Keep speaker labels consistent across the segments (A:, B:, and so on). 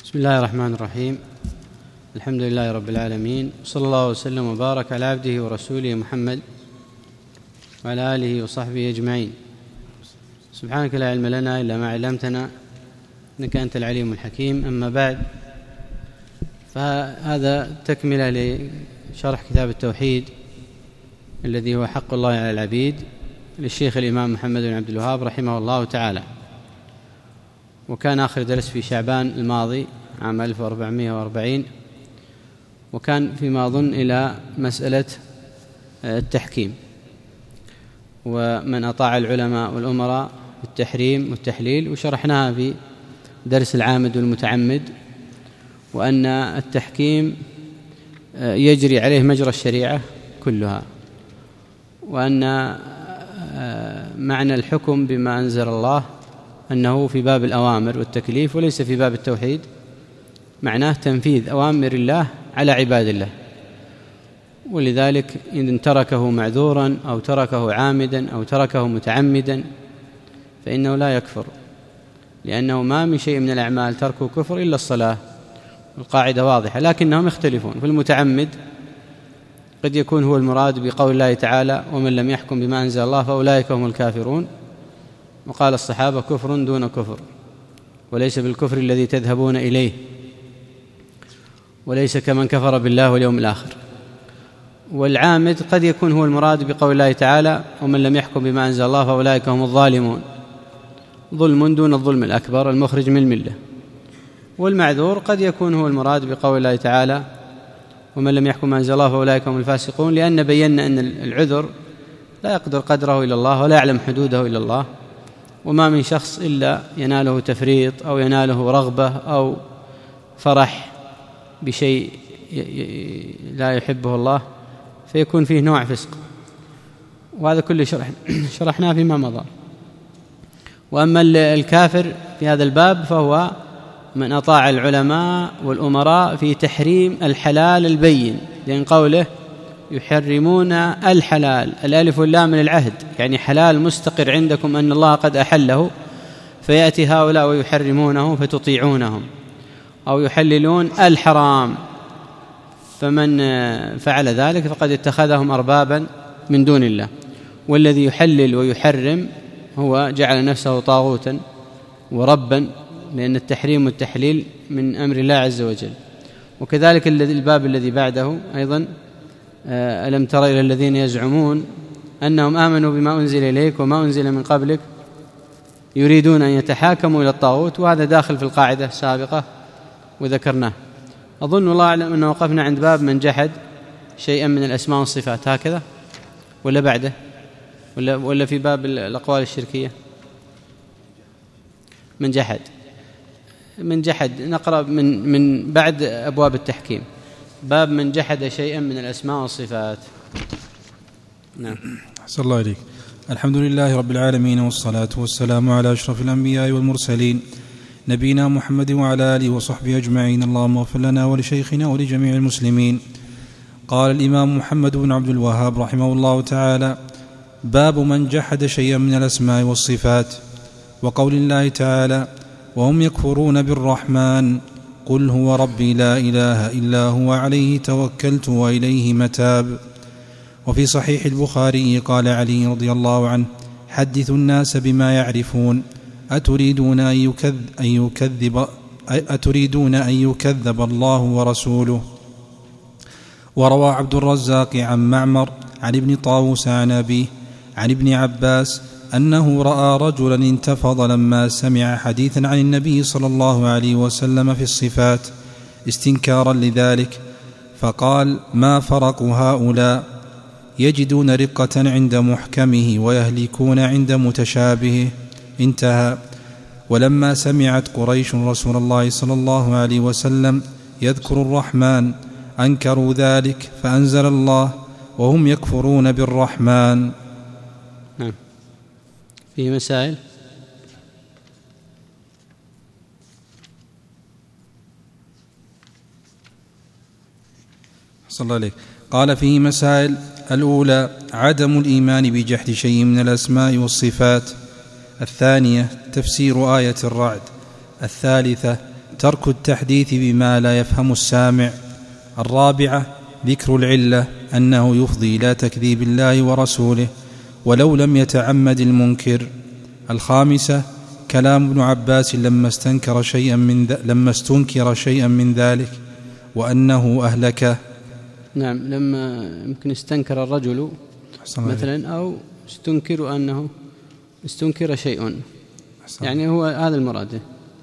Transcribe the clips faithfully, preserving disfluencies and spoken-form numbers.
A: بسم الله الرحمن الرحيم. الحمد لله رب العالمين، صلى الله وسلم وبارك على عبده ورسوله محمد وعلى آله وصحبه أجمعين. سبحانك لا علم لنا إلا ما علمتنا إنك أنت العليم الحكيم. أما بعد، فهذا تكملة لشرح كتاب التوحيد الذي هو حق الله على العبيد للشيخ الإمام محمد بن عبد الوهاب رحمه الله تعالى، وكان آخر درس في شعبان الماضي عام ألف وأربعمائة وأربعين، وكان فيما أظن إلى مسألة التحكيم ومن أطاع العلماء والأمراء بالتحريم والتحليل، وشرحناها في درس العامد والمتعمد، وأن التحكيم يجري عليه مجرى الشريعة كلها، وأن معنى الحكم بما أنزل الله أنه في باب الأوامر والتكليف وليس في باب التوحيد، معناه تنفيذ أوامر الله على عباد الله، ولذلك إن تركه معذورا أو تركه عامدا أو تركه متعمدا فإنه لا يكفر، لأنه ما من شيء من الأعمال تركه كفر إلا الصلاة، القاعدة واضحة، لكنهم يختلفون. في المتعمد قد يكون هو المراد بقول الله تعالى: ومن لم يحكم بما أنزل الله فأولئك هم الكافرون، وقال الصحابة: كفر دون كفر، وليس بالكفر الذي تذهبون إليه، وليس كمن كفر بالله واليوم الآخر. والعامد قد يكون هو المراد بقول الله تعالى: ومن لم يحكم بما أنزل الله فأولئك هم الظالمون، ظلم دون الظلم الأكبر المخرج من الملة. والمعذور قد يكون هو المراد بقول الله تعالى: ومن لم يحكم بما أنزل الله فأولئك هم الفاسقون، لأن بينا أن العذر لا يقدر قدره إلا الله ولا يعلم حدوده إلا الله، وما من شخص إلا يناله تفريط أو يناله رغبة أو فرح بشيء لا يحبه الله فيكون فيه نوع فسق، وهذا كله شرح شرحناه فيما مضى. وأما الكافر في هذا الباب فهو من أطاع العلماء والأمراء في تحريم الحلال البين، لأن قوله يحرمون الحلال، الألف واللام من العهد، يعني حلال مستقر عندكم أن الله قد أحله، فيأتي هؤلاء ويحرمونه فتطيعونهم، أو يحللون الحرام، فمن فعل ذلك فقد اتخذهم أربابا من دون الله. والذي يحلل ويحرم هو جعل نفسه طاغوتا وربا، لأن التحريم والتحليل من أمر الله عز وجل. وكذلك الباب الذي بعده أيضا: ألم تر إلى الذين يزعمون أنهم آمنوا بما أنزل إليك وما أنزل من قبلك يريدون أن يتحاكموا إلى الطاغوت، وهذا داخل في القاعدة السابقة وذكرناه. أظن والله أعلم أنه وقفنا عند باب من جحد شيئا من الأسماء والصفات، هكذا ولا بعده ولا, ولا في باب الأقوال الشركية؟ من جحد من جحد نقرأ من, من بعد أبواب التحكيم، باب من جحد شيئا من الأسماء والصفات. نعم.
B: أحسن الله إليك. الحمد لله رب العالمين، والصلاة والسلام على أشرف الأنبياء والمرسلين، نبينا محمد وعلى آله وصحبه أجمعين. اللهم اغفر لنا ولشيخنا ولجميع المسلمين. قال الإمام محمد بن عبد الوهاب رحمه الله تعالى: باب من جحد شيئا من الأسماء والصفات. وقول الله تعالى: وهم يكفرون بالرحمن قل هو ربي لا إله إلا هو عليه توكلت وإليه متاب. وفي صحيح البخاري قال علي رضي الله عنه: حدثوا الناس بما يعرفون، أتريدون أن يكذب, أن يكذب, أتريدون أن يكذب الله ورسوله. وروى عبد الرزاق عن معمر عن ابن طاووس عن أبيه عن ابن عباس أنه رأى رجلا انتفض لما سمع حديثا عن النبي صلى الله عليه وسلم في الصفات استنكارا لذلك، فقال: ما فرق هؤلاء؟ يجدون رقة عند محكمه ويهلكون عند متشابهه. انتهى. ولما سمعت قريش رسول الله صلى الله عليه وسلم يذكر الرحمن أنكروا ذلك، فأنزل الله: وهم يكفرون بالرحمن.
A: نعم. فيه مسائل.
B: صلى الله عليه. قال: فيه مسائل. الأولى: عدم الإيمان بجحد شيء من الأسماء والصفات. الثانية: تفسير آية الرعد. الثالثة: ترك التحديث بما لا يفهم السامع. الرابعة ذكر العلة أنه يفضي إلى تكذيب الله ورسوله ولو لم يتعمد المنكر. الخامسة كلام ابن عباس لما استنكر شيئا من ذ... لما استنكر شيئا من ذلك وأنه أهلكه.
A: نعم، لما يمكن استنكر الرجل مثلا أو استنكر أنه استنكر شيء، يعني هو هذا المراد.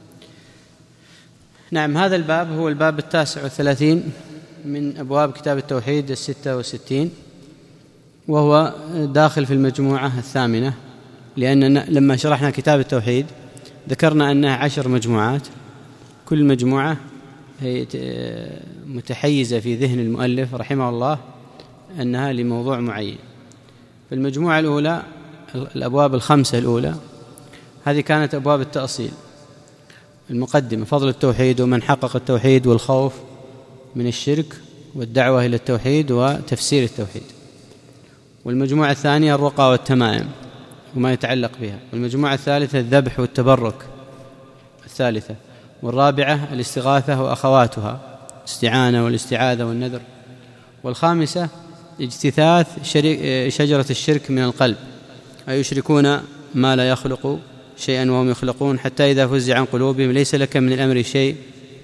A: نعم، هذا الباب هو الباب التاسع والثلاثين من أبواب كتاب التوحيد الستة والستين، وهو داخل في المجموعة الثامنة، لأننا لما شرحنا كتاب التوحيد ذكرنا أنها عشر مجموعات، كل مجموعة هي متحيزة في ذهن المؤلف رحمه الله أنها لموضوع معين. فالمجموعة الأولى الأبواب الخمسة الأولى هذه كانت أبواب التأصيل، المقدمة فضل التوحيد ومن حقق التوحيد والخوف من الشرك والدعوة إلى التوحيد وتفسير التوحيد. والمجموعة الثانية الرقى والتمائم وما يتعلق بها. والمجموعة الثالثة الذبح والتبرك الثالثة. والرابعة الاستغاثة وأخواتها، استعانة والاستعاذة والنذر. والخامسة اجتثاث شجرة الشرك من القلب، أي يشركون ما لا يخلق شيئا وهم يخلقون حتى إذا فزع عن قلوبهم ليس لك من الأمر شيء.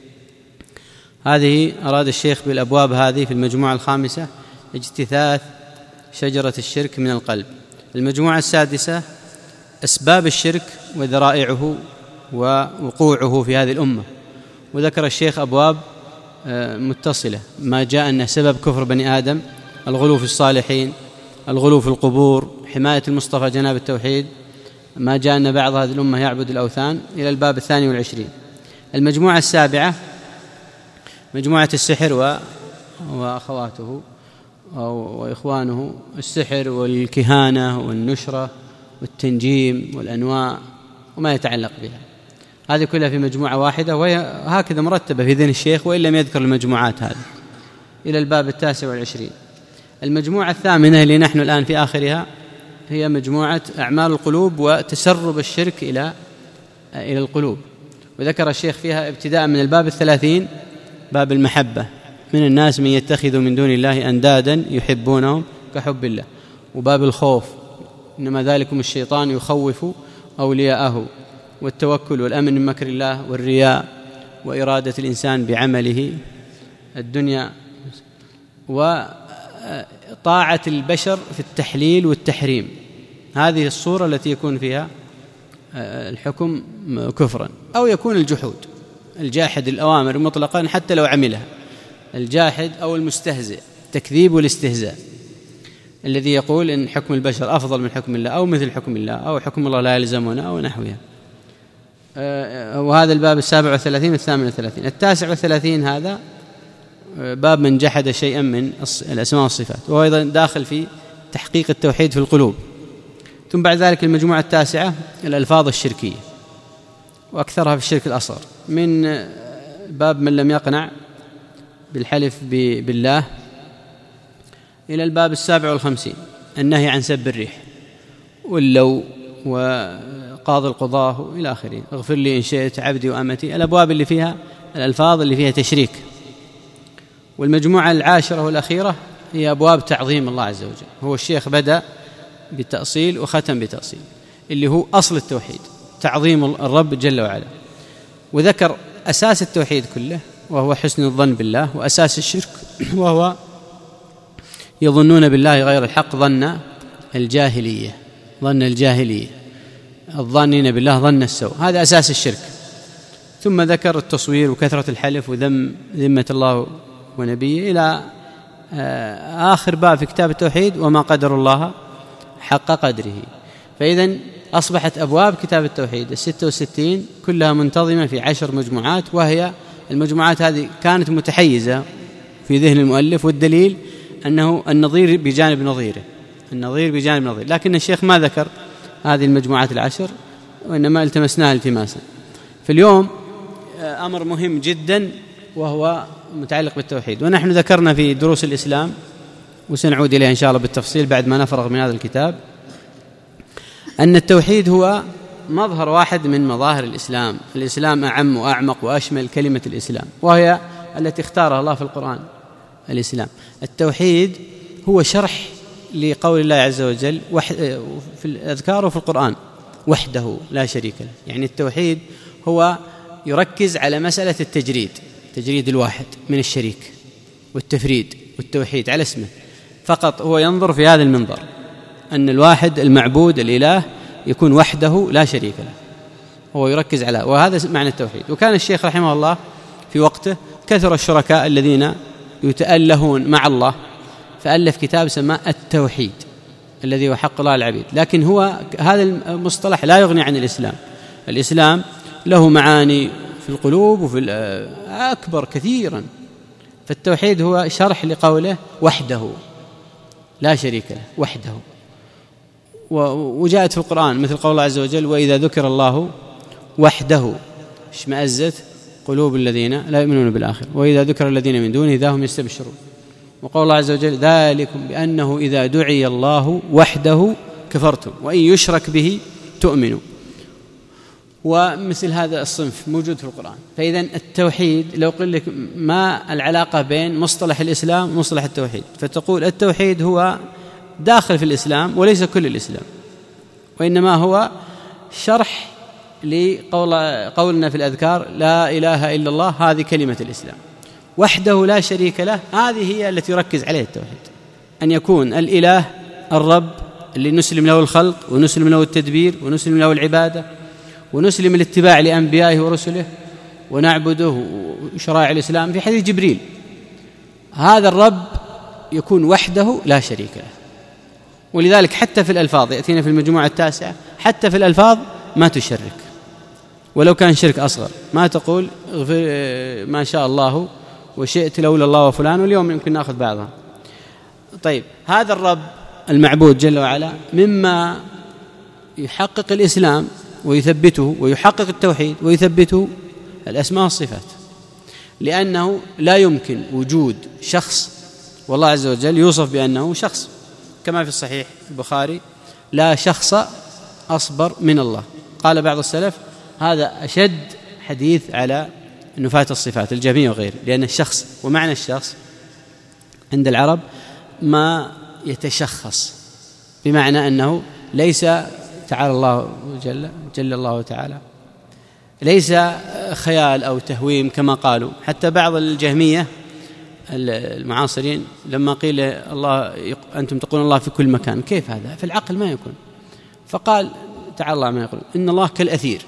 A: هذه أراد الشيخ بالأبواب هذه في المجموعة الخامسة اجتثاث شجرة الشرك من القلب. المجموعة السادسة أسباب الشرك وذرائعه ووقوعه في هذه الأمة، وذكر الشيخ أبواب متصلة، ما جاء أن سبب كفر بني آدم الغلو في الصالحين، الغلو في القبور، حماية المصطفى جناب التوحيد، ما جاء أن بعض هذه الأمة يعبد الأوثان، إلى الباب الثاني والعشرين. المجموعة السابعة مجموعة السحر و... وأخواته أو وإخوانه، السحر والكهانة والنشرة والتنجيم والأنواع وما يتعلق بها، هذه كلها في مجموعة واحدة، وهي هكذا مرتبة في ذهن الشيخ وإن لم يذكر المجموعات هذه، إلى الباب التاسع والعشرين. المجموعة الثامنة اللي نحن الآن في آخرها هي مجموعة أعمال القلوب وتسرب الشرك إلى إلى القلوب، وذكر الشيخ فيها ابتداء من الباب الثلاثين باب المحبة، من الناس من يتخذ من دون الله أندادا يحبونهم كحب الله، وباب الخوف إنما ذلكم الشيطان يخوف أولياءه، والتوكل والأمن من مكر الله، والرياء وإرادة الإنسان بعمله الدنيا، وطاعة البشر في التحليل والتحريم. هذه الصورة التي يكون فيها الحكم كفرا، أو يكون الجحود، الجاحد الأوامر مطلقا حتى لو عملها، الجاحد أو المستهزئ، تكذيب والاستهزاء، الذي يقول إن حكم البشر أفضل من حكم الله أو مثل حكم الله أو حكم الله لا يلزمنا أو نحوها. وهذا الباب السابع والثلاثين الثامن والثلاثين. التاسع والثلاثين هذا باب من جحد شيئا من الأسماء والصفات، وهو أيضا داخل في تحقيق التوحيد في القلوب. ثم بعد ذلك المجموعة التاسعة الألفاظ الشركية وأكثرها في الشرك الأصغر، من باب من لم يقنع بالحلف بالله إلى الباب السابع والخمسين النهي عن سب الريح واللو وقاضي القضاة إلى آخره، اغفر لي إن شئت عبدي وأمتي، الأبواب اللي فيها الألفاظ اللي فيها تشريك. والمجموعة العاشرة والأخيرة هي أبواب تعظيم الله عز وجل. هو الشيخ بدأ بالتأصيل وختم بتأصيل، اللي هو أصل التوحيد، تعظيم الرب جل وعلا، وذكر أساس التوحيد كله وهو حسن الظن بالله، وأساس الشرك وهو يظنون بالله غير الحق ظن الجاهلية، ظن الجاهلية، الظانين بالله ظن السوء، هذا أساس الشرك. ثم ذكر التصوير وكثرة الحلف وذم ذمة الله ونبيه، إلى آخر باب في كتاب التوحيد وما قدر الله حق قدره. فإذن أصبحت أبواب كتاب التوحيد الستة وستين كلها منتظمة في عشر مجموعات، وهي المجموعات هذه كانت متحيزة في ذهن المؤلف، والدليل أنه النظير بجانب نظيره، النظير بجانب نظير، لكن الشيخ ما ذكر هذه المجموعات العشر وإنما التمسناها التماسا. في اليوم أمر مهم جدا وهو متعلق بالتوحيد، ونحن ذكرنا في دروس الإسلام وسنعود إليه إن شاء الله بالتفصيل بعد ما نفرغ من هذا الكتاب، أن التوحيد هو مظهر واحد من مظاهر الإسلام. الإسلام أعم وأعمق وأشمل كلمة الإسلام، وهي التي اختارها الله في القرآن، الإسلام. التوحيد هو شرح لقول الله عز وجل في الأذكار وفي القرآن: وحده لا شريك له. يعني التوحيد هو يركز على مسألة التجريد، تجريد الواحد من الشريك، والتفريد والتوحيد على اسمه فقط. هو ينظر في هذا المنظر أن الواحد المعبود الإله يكون وحده لا شريك له، هو يركز على، وهذا معنى التوحيد. وكان الشيخ رحمه الله في وقته كثر الشركاء الذين يتألهون مع الله، فألف كتاب سماه التوحيد الذي هو حق الله العبيد. لكن هو هذا المصطلح لا يغني عن الإسلام. الإسلام له معاني في القلوب وفي أكبر كثيرا، فالتوحيد هو شرح لقوله وحده لا شريك له، وحده. وجاءت في القرآن مثل قول الله عز وجل: وإذا ذكر الله وحده اشمأزت قلوب الذين لا يؤمنون بالآخرة وإذا ذكر الذين من دونه إذا هم يستبشرون. وقول الله عز وجل: ذلكم بأنه إذا دعي الله وحده كفرتم وإن يشرك به تؤمنوا. ومثل هذا الصنف موجود في القرآن. فإذا التوحيد، لو قل لك ما العلاقة بين مصطلح الإسلام ومصطلح التوحيد، فتقول التوحيد هو داخل في الإسلام وليس كل الإسلام، وإنما هو شرح لقول قولنا في الأذكار: لا إله إلا الله، هذه كلمة الإسلام. وحده لا شريك له، هذه هي التي يركز عليها التوحيد، أن يكون الإله الرب اللي نسلم له الخلق ونسلم له التدبير ونسلم له العبادة ونسلم الاتباع لأنبيائه ورسله ونعبده وشرائع الإسلام. في حديث جبريل هذا الرب يكون وحده لا شريك له. ولذلك حتى في الألفاظ يأتينا في المجموعة التاسعة، حتى في الألفاظ ما تشرك، ولو كان شرك أصغر، ما تقول ما شاء الله وشئت لولا الله وفلان، واليوم يمكن نأخذ بعضها. طيب، هذا الرب المعبود جل وعلا مما يحقق الإسلام ويثبته ويحقق التوحيد ويثبته الأسماء والصفات، لأنه لا يمكن وجود شخص والله عز وجل يوصف بأنه شخص، كما في الصحيح البخاري: لا شخص أصبر من الله. قال بعض السلف: هذا أشد حديث على نفاة الصفات الجميع وغيره، لأن الشخص، ومعنى الشخص عند العرب ما يتشخص، بمعنى أنه ليس تعالى الله جل, جل الله تعالى ليس خيال أو تهويم كما قالوا. حتى بعض الجهمية المعاصرين لما قيل الله أنتم تقولون الله في كل مكان، كيف هذا؟ في العقل ما يكون. فقال تعالى الله ما يقول: إن الله كالأثير،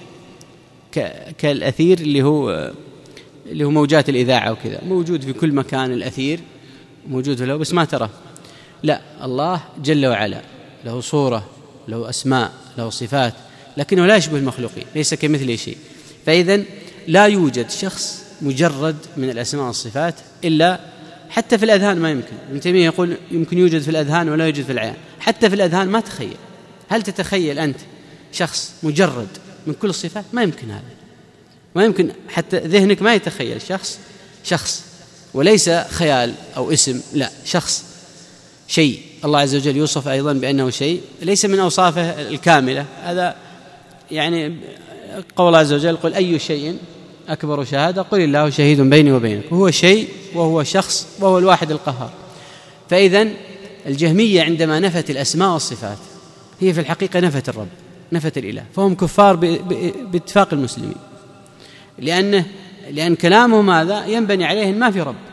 A: كالأثير اللي هو اللي هو موجات الإذاعة وكذا، موجود في كل مكان. الأثير موجود له بس ما ترى. لا، الله جل وعلا له صورة، له أسماء، له صفات، لكنه لا يشبه المخلوقين، ليس كمثله شيء. فإذن لا يوجد شخص مجرد من الأسماء والصفات إلا حتى في الأذهان ما يمكن. ابن تيمية يقول يمكن يوجد في الأذهان ولا يوجد في العيان. حتى في الأذهان ما تخيل. هل تتخيل أنت شخص مجرد من كل الصفات؟ ما يمكن هذا، ما يمكن. حتى ذهنك ما يتخيل شخص شخص وليس خيال أو اسم، لا، شخص، شيء. الله عز وجل يوصف أيضا بأنه شيء ليس من أوصافه الكاملة. هذا يعني قول الله عز وجل: قل أي شيء أكبر شهادة قل الله شهيد بيني وبينك. هو شيء وهو شخص وهو الواحد القهار. فإذن الجهمية عندما نفت الأسماء والصفات هي في الحقيقة نفت الرب، نفت الإله، فهم كفار باتفاق المسلمين، لأنه لأن كلامهم هذا ينبني عليه ما في رب،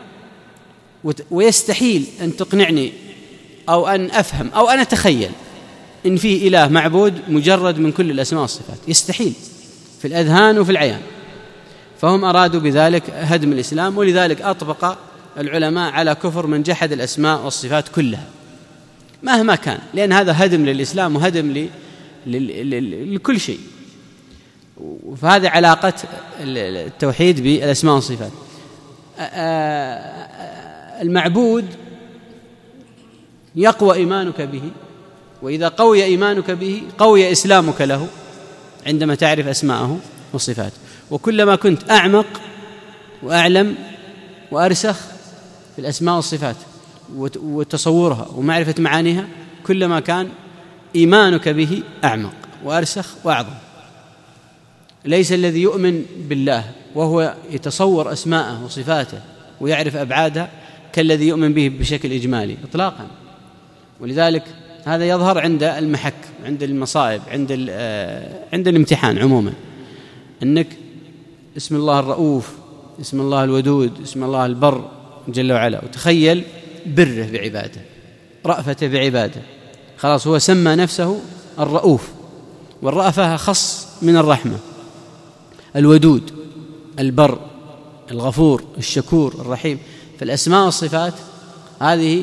A: ويستحيل أن تقنعني أو أن أفهم أو أن أتخيل إن فيه إله معبود مجرد من كل الأسماء والصفات، يستحيل في الأذهان وفي العيان. فهم أرادوا بذلك هدم الإسلام، ولذلك أطبق العلماء على كفر من جحد الأسماء والصفات كلها مهما كان، لأن هذا هدم للإسلام وهدم لكل شيء. فهذه علاقة التوحيد بالأسماء والصفات. المعبود يقوى إيمانك به، وإذا قوي إيمانك به قوي إسلامك له عندما تعرف أسماءه وصفاته. وكلما كنت أعمق وأعلم وأرسخ في الأسماء والصفات وتصورها ومعرفة معانيها، كلما كان إيمانك به أعمق وأرسخ وأعظم. ليس الذي يؤمن بالله وهو يتصور أسماءه وصفاته ويعرف أبعادها كالذي يؤمن به بشكل إجمالي إطلاقا. ولذلك هذا يظهر عند المحك، عند المصائب، عند عند الامتحان عموما، أنك اسم الله الرؤوف، اسم الله الودود، اسم الله البر جل وعلا، وتخيل بره بعباده، رأفته بعباده، خلاص هو سمى نفسه الرؤوف، والرأفة خص من الرحمة. الودود، البر، الغفور، الشكور، الرحيم. فالأسماء والصفات هذه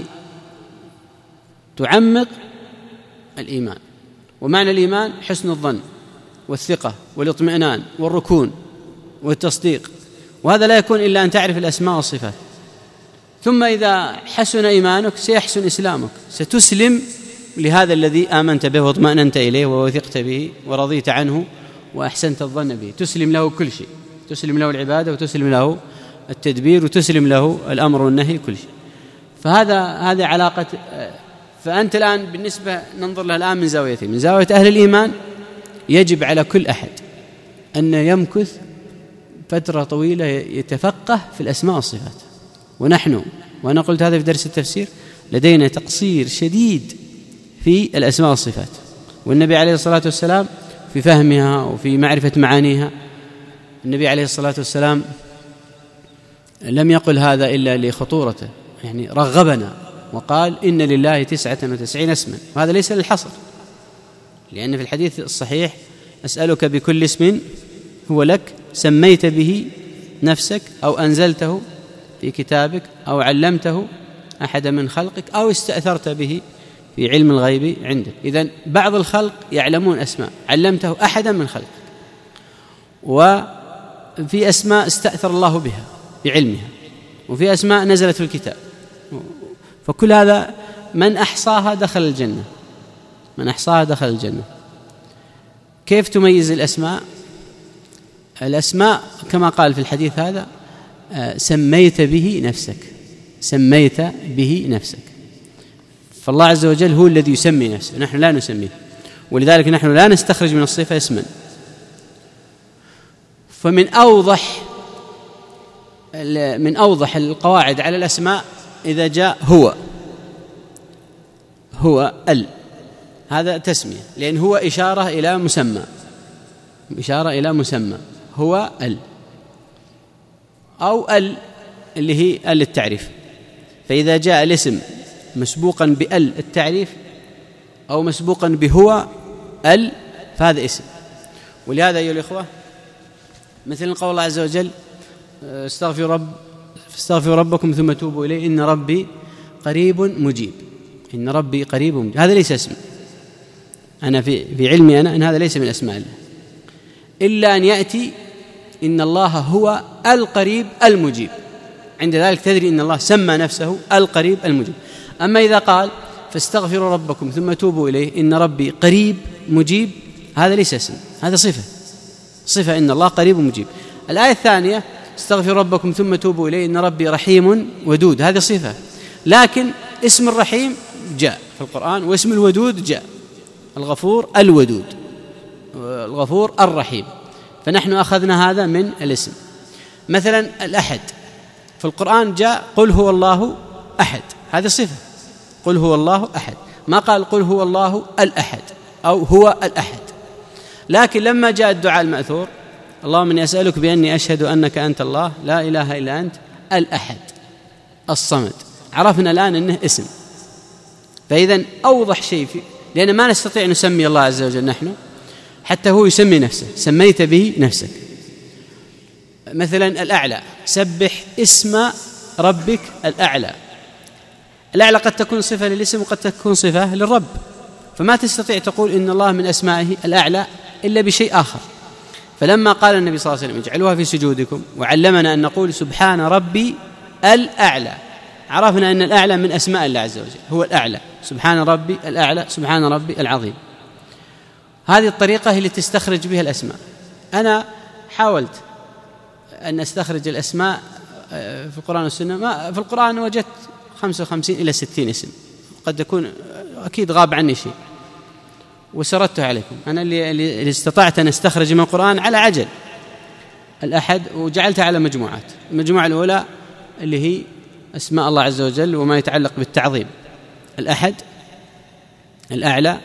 A: تعمق الإيمان، ومعنى الإيمان حسن الظن والثقة والاطمئنان والركون والتصديق، وهذا لا يكون إلا أن تعرف الأسماء والصفات. ثم إذا حسن إيمانك سيحسن إسلامك، ستسلم لهذا الذي آمنت به واطمأننت إليه ووثقت به ورضيت عنه وأحسنت الظن به، تسلم له كل شيء، تسلم له العبادة وتسلم له التدبير وتسلم له الأمر والنهي كل شيء. فهذا هذا علاقة. فأنت الآن بالنسبة ننظر لها الآن من زاويتين: من زاوية أهل الإيمان يجب على كل أحد أن يمكث فترة طويلة يتفقه في الأسماء والصفات. ونحن، وأنا قلت هذا في درس التفسير، لدينا تقصير شديد في الأسماء والصفات، والنبي عليه الصلاة والسلام في فهمها وفي معرفة معانيها. النبي عليه الصلاة والسلام لم يقل هذا إلا لخطورته، يعني رغبنا وقال إن لله تسعة وتسعين اسما، وهذا ليس للحصر، لأن في الحديث الصحيح: أسألك بكل اسم هو لك سميت به نفسك أو أنزلته في كتابك أو علمته أحد من خلقك أو استأثرت به في علم الغيب عندك. إذن بعض الخلق يعلمون أسماء علمته أحدا من خلقك، وفي أسماء استأثر الله بها بعلمها، وفي أسماء نزلت في الكتاب. فكل هذا من أحصاها دخل الجنة، من أحصاها دخل الجنة. كيف تميز الأسماء؟ الأسماء كما قال في الحديث هذا: سميت به نفسك، سميت به نفسك. فالله عز وجل هو الذي يسمي نفسه، نحن لا نسميه، ولذلك نحن لا نستخرج من الصفة اسما. فمن أوضح من أوضح القواعد على الأسماء إذا جاء هو هو ال، هذا تسمية، لأن هو إشارة إلى مسمى، إشارة إلى مسمى، هو ال، أو ال اللي هي ال التعريف. فإذا جاء الاسم مسبوقا بال التعريف أو مسبوقا بهو ال فهذا اسم. ولهذا أيها الإخوة مثل قول الله عز وجل: استغفروا رب استغفروا ربكم ثم توبوا إليه إن ربي قريب مجيب. إن ربي قريب مجيب، هذا ليس اسم. أنا في في علمي أنا أن هذا ليس من أسماء الله، إلا أن يأتي إن الله هو القريب المجيب، عند ذلك تدري إن الله سمى نفسه القريب المجيب. أما إذا قال: فاستغفروا ربكم ثم توبوا إليه إن ربي قريب مجيب، هذا ليس اسم، هذا صفة، صفة إن الله قريب مجيب. الآية الثانية: استغفروا ربكم ثم توبوا إليه إن ربي رحيم ودود، هذه صفة، لكن اسم الرحيم جاء في القرآن واسم الودود جاء، الغفور الودود، الغفور الرحيم. فنحن أخذنا هذا من الاسم. مثلا الأحد في القرآن جاء: قل هو الله أحد، هذه صفة، قل هو الله أحد، ما قال قل هو الله الأحد أو هو الأحد. لكن لما جاء الدعاء المأثور: اللهم إني أسألك بأني أشهد أنك أنت الله لا إله إلا أنت الأحد الصمد، عرفنا الآن أنه اسم. فإذن أوضح شيء في، لأن ما نستطيع أن نسمي الله عز وجل نحن، حتى هو يسمي نفسه، سميت به نفسك. مثلا الأعلى: سبح اسم ربك الأعلى. الأعلى قد تكون صفة للاسم وقد تكون صفة للرب، فما تستطيع تقول إن الله من أسمائه الأعلى إلا بشيء آخر. فلما قال النبي صلى الله عليه وسلم: اجعلوها في سجودكم، وعلمنا أن نقول سبحان ربي الأعلى، عرفنا أن الأعلى من أسماء الله عز وجل، هو الأعلى، سبحان ربي الأعلى، سبحان ربي العظيم. هذه الطريقة هي اللي تستخرج بها الأسماء. أنا حاولت أن أستخرج الأسماء في القرآن والسنة، ما في القرآن وجدت خمسة وخمسين إلى ستين اسم، قد يكون أكيد غاب عني شيء. وسردتها عليكم. أنا اللي, اللي استطعت أن استخرج من القرآن على عجل الأحد، وجعلتها على مجموعات. المجموعة الأولى اللي هي أسماء الله عز وجل وما يتعلق بالتعظيم: الأحد، الأعلى،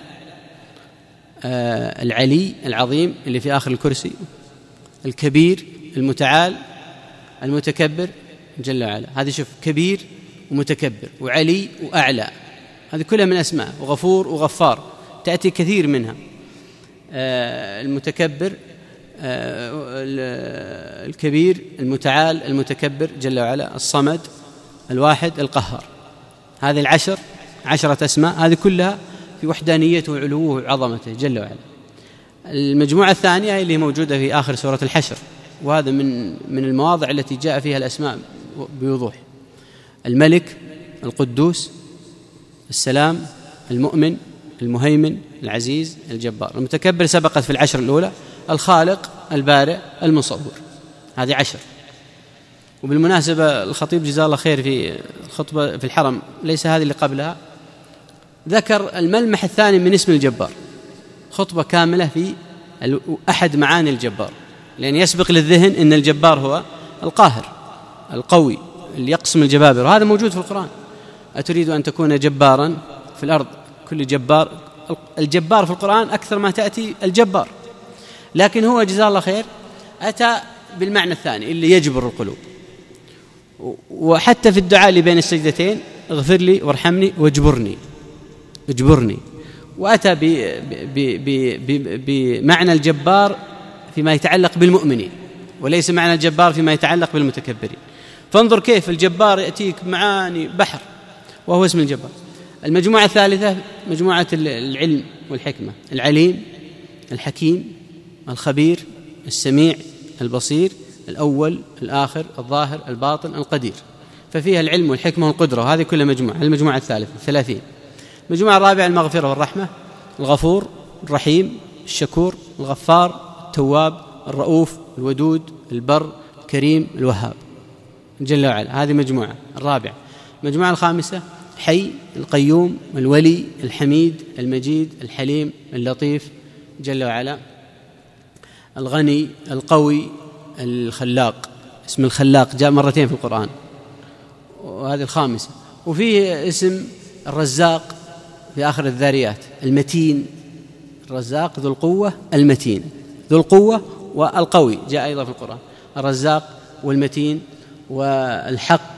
A: آه العلي العظيم اللي في آخر الكرسي، الكبير المتعال المتكبر جل وعلا. هذه شوف، كبير ومتكبر وعلي وأعلى، هذه كلها من أسماء، وغفور وغفار تأتي كثير منها. آه المتكبر، آه الكبير المتعال المتكبر جل وعلا، الصمد الواحد القهار. هذه العشر عشرة أسماء، هذه كلها في وحدانيته وعلوه وعظمته جل وعلا. المجموعة الثانية اللي موجودة في آخر سورة الحشر، وهذا من من المواضع التي جاء فيها الأسماء بوضوح: الملك، القدوس، السلام، المؤمن، المهيمن، العزيز، الجبار. المتكبر سبقت في العشر الأولى: الخالق، البارئ، المصور. هذه عشر. وبالمناسبة الخطيب جزاه الله خير في الخطبة في الحرم، ليس هذه اللي قبلها، ذكر الملمح الثاني من اسم الجبار، خطبة كاملة في أحد معاني الجبار، لأن يسبق للذهن أن الجبار هو القاهر القوي اللي يقسم الجبابرة، وهذا موجود في القرآن: أتريد أن تكون جبارا في الأرض. كل جبار، الجبار في القرآن أكثر ما تأتي الجبار، لكن هو جزاه الله خير أتى بالمعنى الثاني اللي يجبر القلوب. وحتى في الدعاء اللي بين السجدتين: اغفر لي وارحمني واجبرني، اجبرني. وأتى بمعنى الجبار فيما يتعلق بالمؤمنين، وليس معنى الجبار فيما يتعلق بالمتكبرين. فانظر كيف الجبار يأتيك معاني بحر، وهو اسم الجبار. المجموعة الثالثة مجموعة العلم والحكمة: العليم، الحكيم، الخبير، السميع، البصير، الأول، الآخر، الظاهر، الباطن، القدير. ففيها العلم والحكمة والقدرة، وهذه كلها مجموعة. المجموعة الثالثة الثلاثين. المجموعة الرابعة: المغفرة والرحمة: الغفور، الرحيم، الشكور، الغفار، التواب، الرؤوف، الودود، البر، الكريم، الوهاب جل وعلا. هذه مجموعة الرابعة. المجموعة الخامسة: حي، القيوم، الولي، الحميد، المجيد، الحليم، اللطيف جل وعلا، الغني، القوي، الخلاق. اسم الخلاق جاء مرتين في القرآن، وهذه الخامسة. وفيه اسم الرزاق في آخر الذاريات: المتين، الرزاق ذو القوة، المتين ذو القوة والقوي جاء أيضا في القرآن: الرزاق والمتين والحق.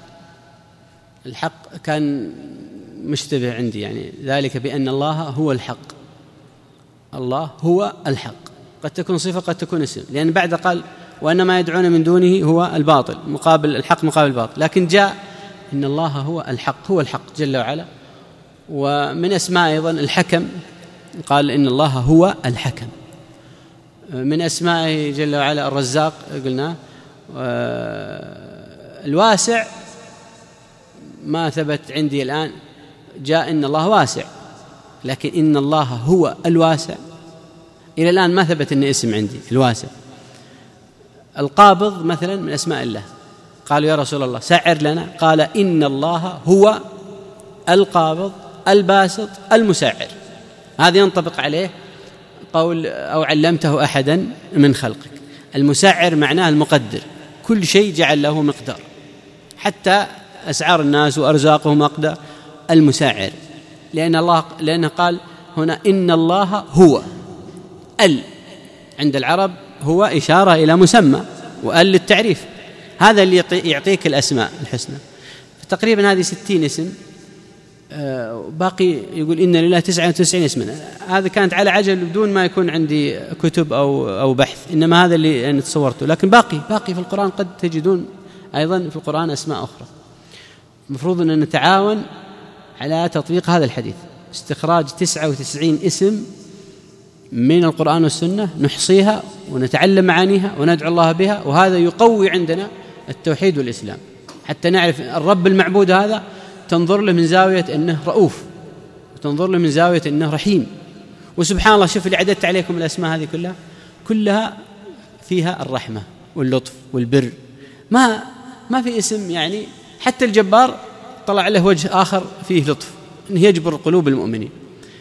A: الحق كان مشتبه عندي، يعني ذلك بأن الله هو الحق. الله هو الحق، قد تكون صفة قد تكون اسم، لأن بعد قال: وأن ما يدعون من دونه هو الباطل، مقابل الحق مقابل الباطل. لكن جاء إن الله هو الحق، هو الحق جل وعلا. ومن أسماء أيضا الحكم، قال إن الله هو الحكم. من أسمائه جل وعلا الرزاق قلنا. الواسع ما ثبت عندي الآن، جاء إن الله واسع، لكن إن الله هو الواسع إلى الآن ما ثبت إن اسم عندي الواسع. القابض مثلا من أسماء الله، قالوا يا رسول الله سعر لنا، قال إن الله هو القابض الباسط المسعر. هذا ينطبق عليه قول أو علمته أحدا من خلقك. المسعر معناه المقدر، كل شيء جعل له مقدار، حتى أسعار الناس وأرزاقهم أقدار. المسعر لأن الله لأنه قال هنا إن الله هو ال، عند العرب هو إشارة إلى مسمى، وال للتعريف. هذا اللي يعطيك الأسماء الحسنى. تقريبا هذه ستين اسم، باقي يقول إن لله تسعة وتسعين اسما. هذا كانت على عجل بدون ما يكون عندي كتب أو أو بحث، إنما هذا اللي أنا تصورته. لكن باقي باقي في القرآن، قد تجدون أيضا في القرآن أسماء أخرى. المفروض أن نتعاون على تطبيق هذا الحديث، استخراج تسعة وتسعين اسم من القرآن والسنة، نحصيها ونتعلم معانيها وندعو الله بها، وهذا يقوي عندنا التوحيد والإسلام، حتى نعرف الرب المعبود هذا تنظر له من زاوية أنه رؤوف، وتنظر له من زاوية أنه رحيم. وسبحان الله، شوف اللي عددت عليكم الأسماء هذه كلها كلها فيها الرحمة واللطف والبر. ما ما في اسم يعني حتى الجبار طلع له وجه آخر فيه لطف، أنه يجبر قلوب المؤمنين.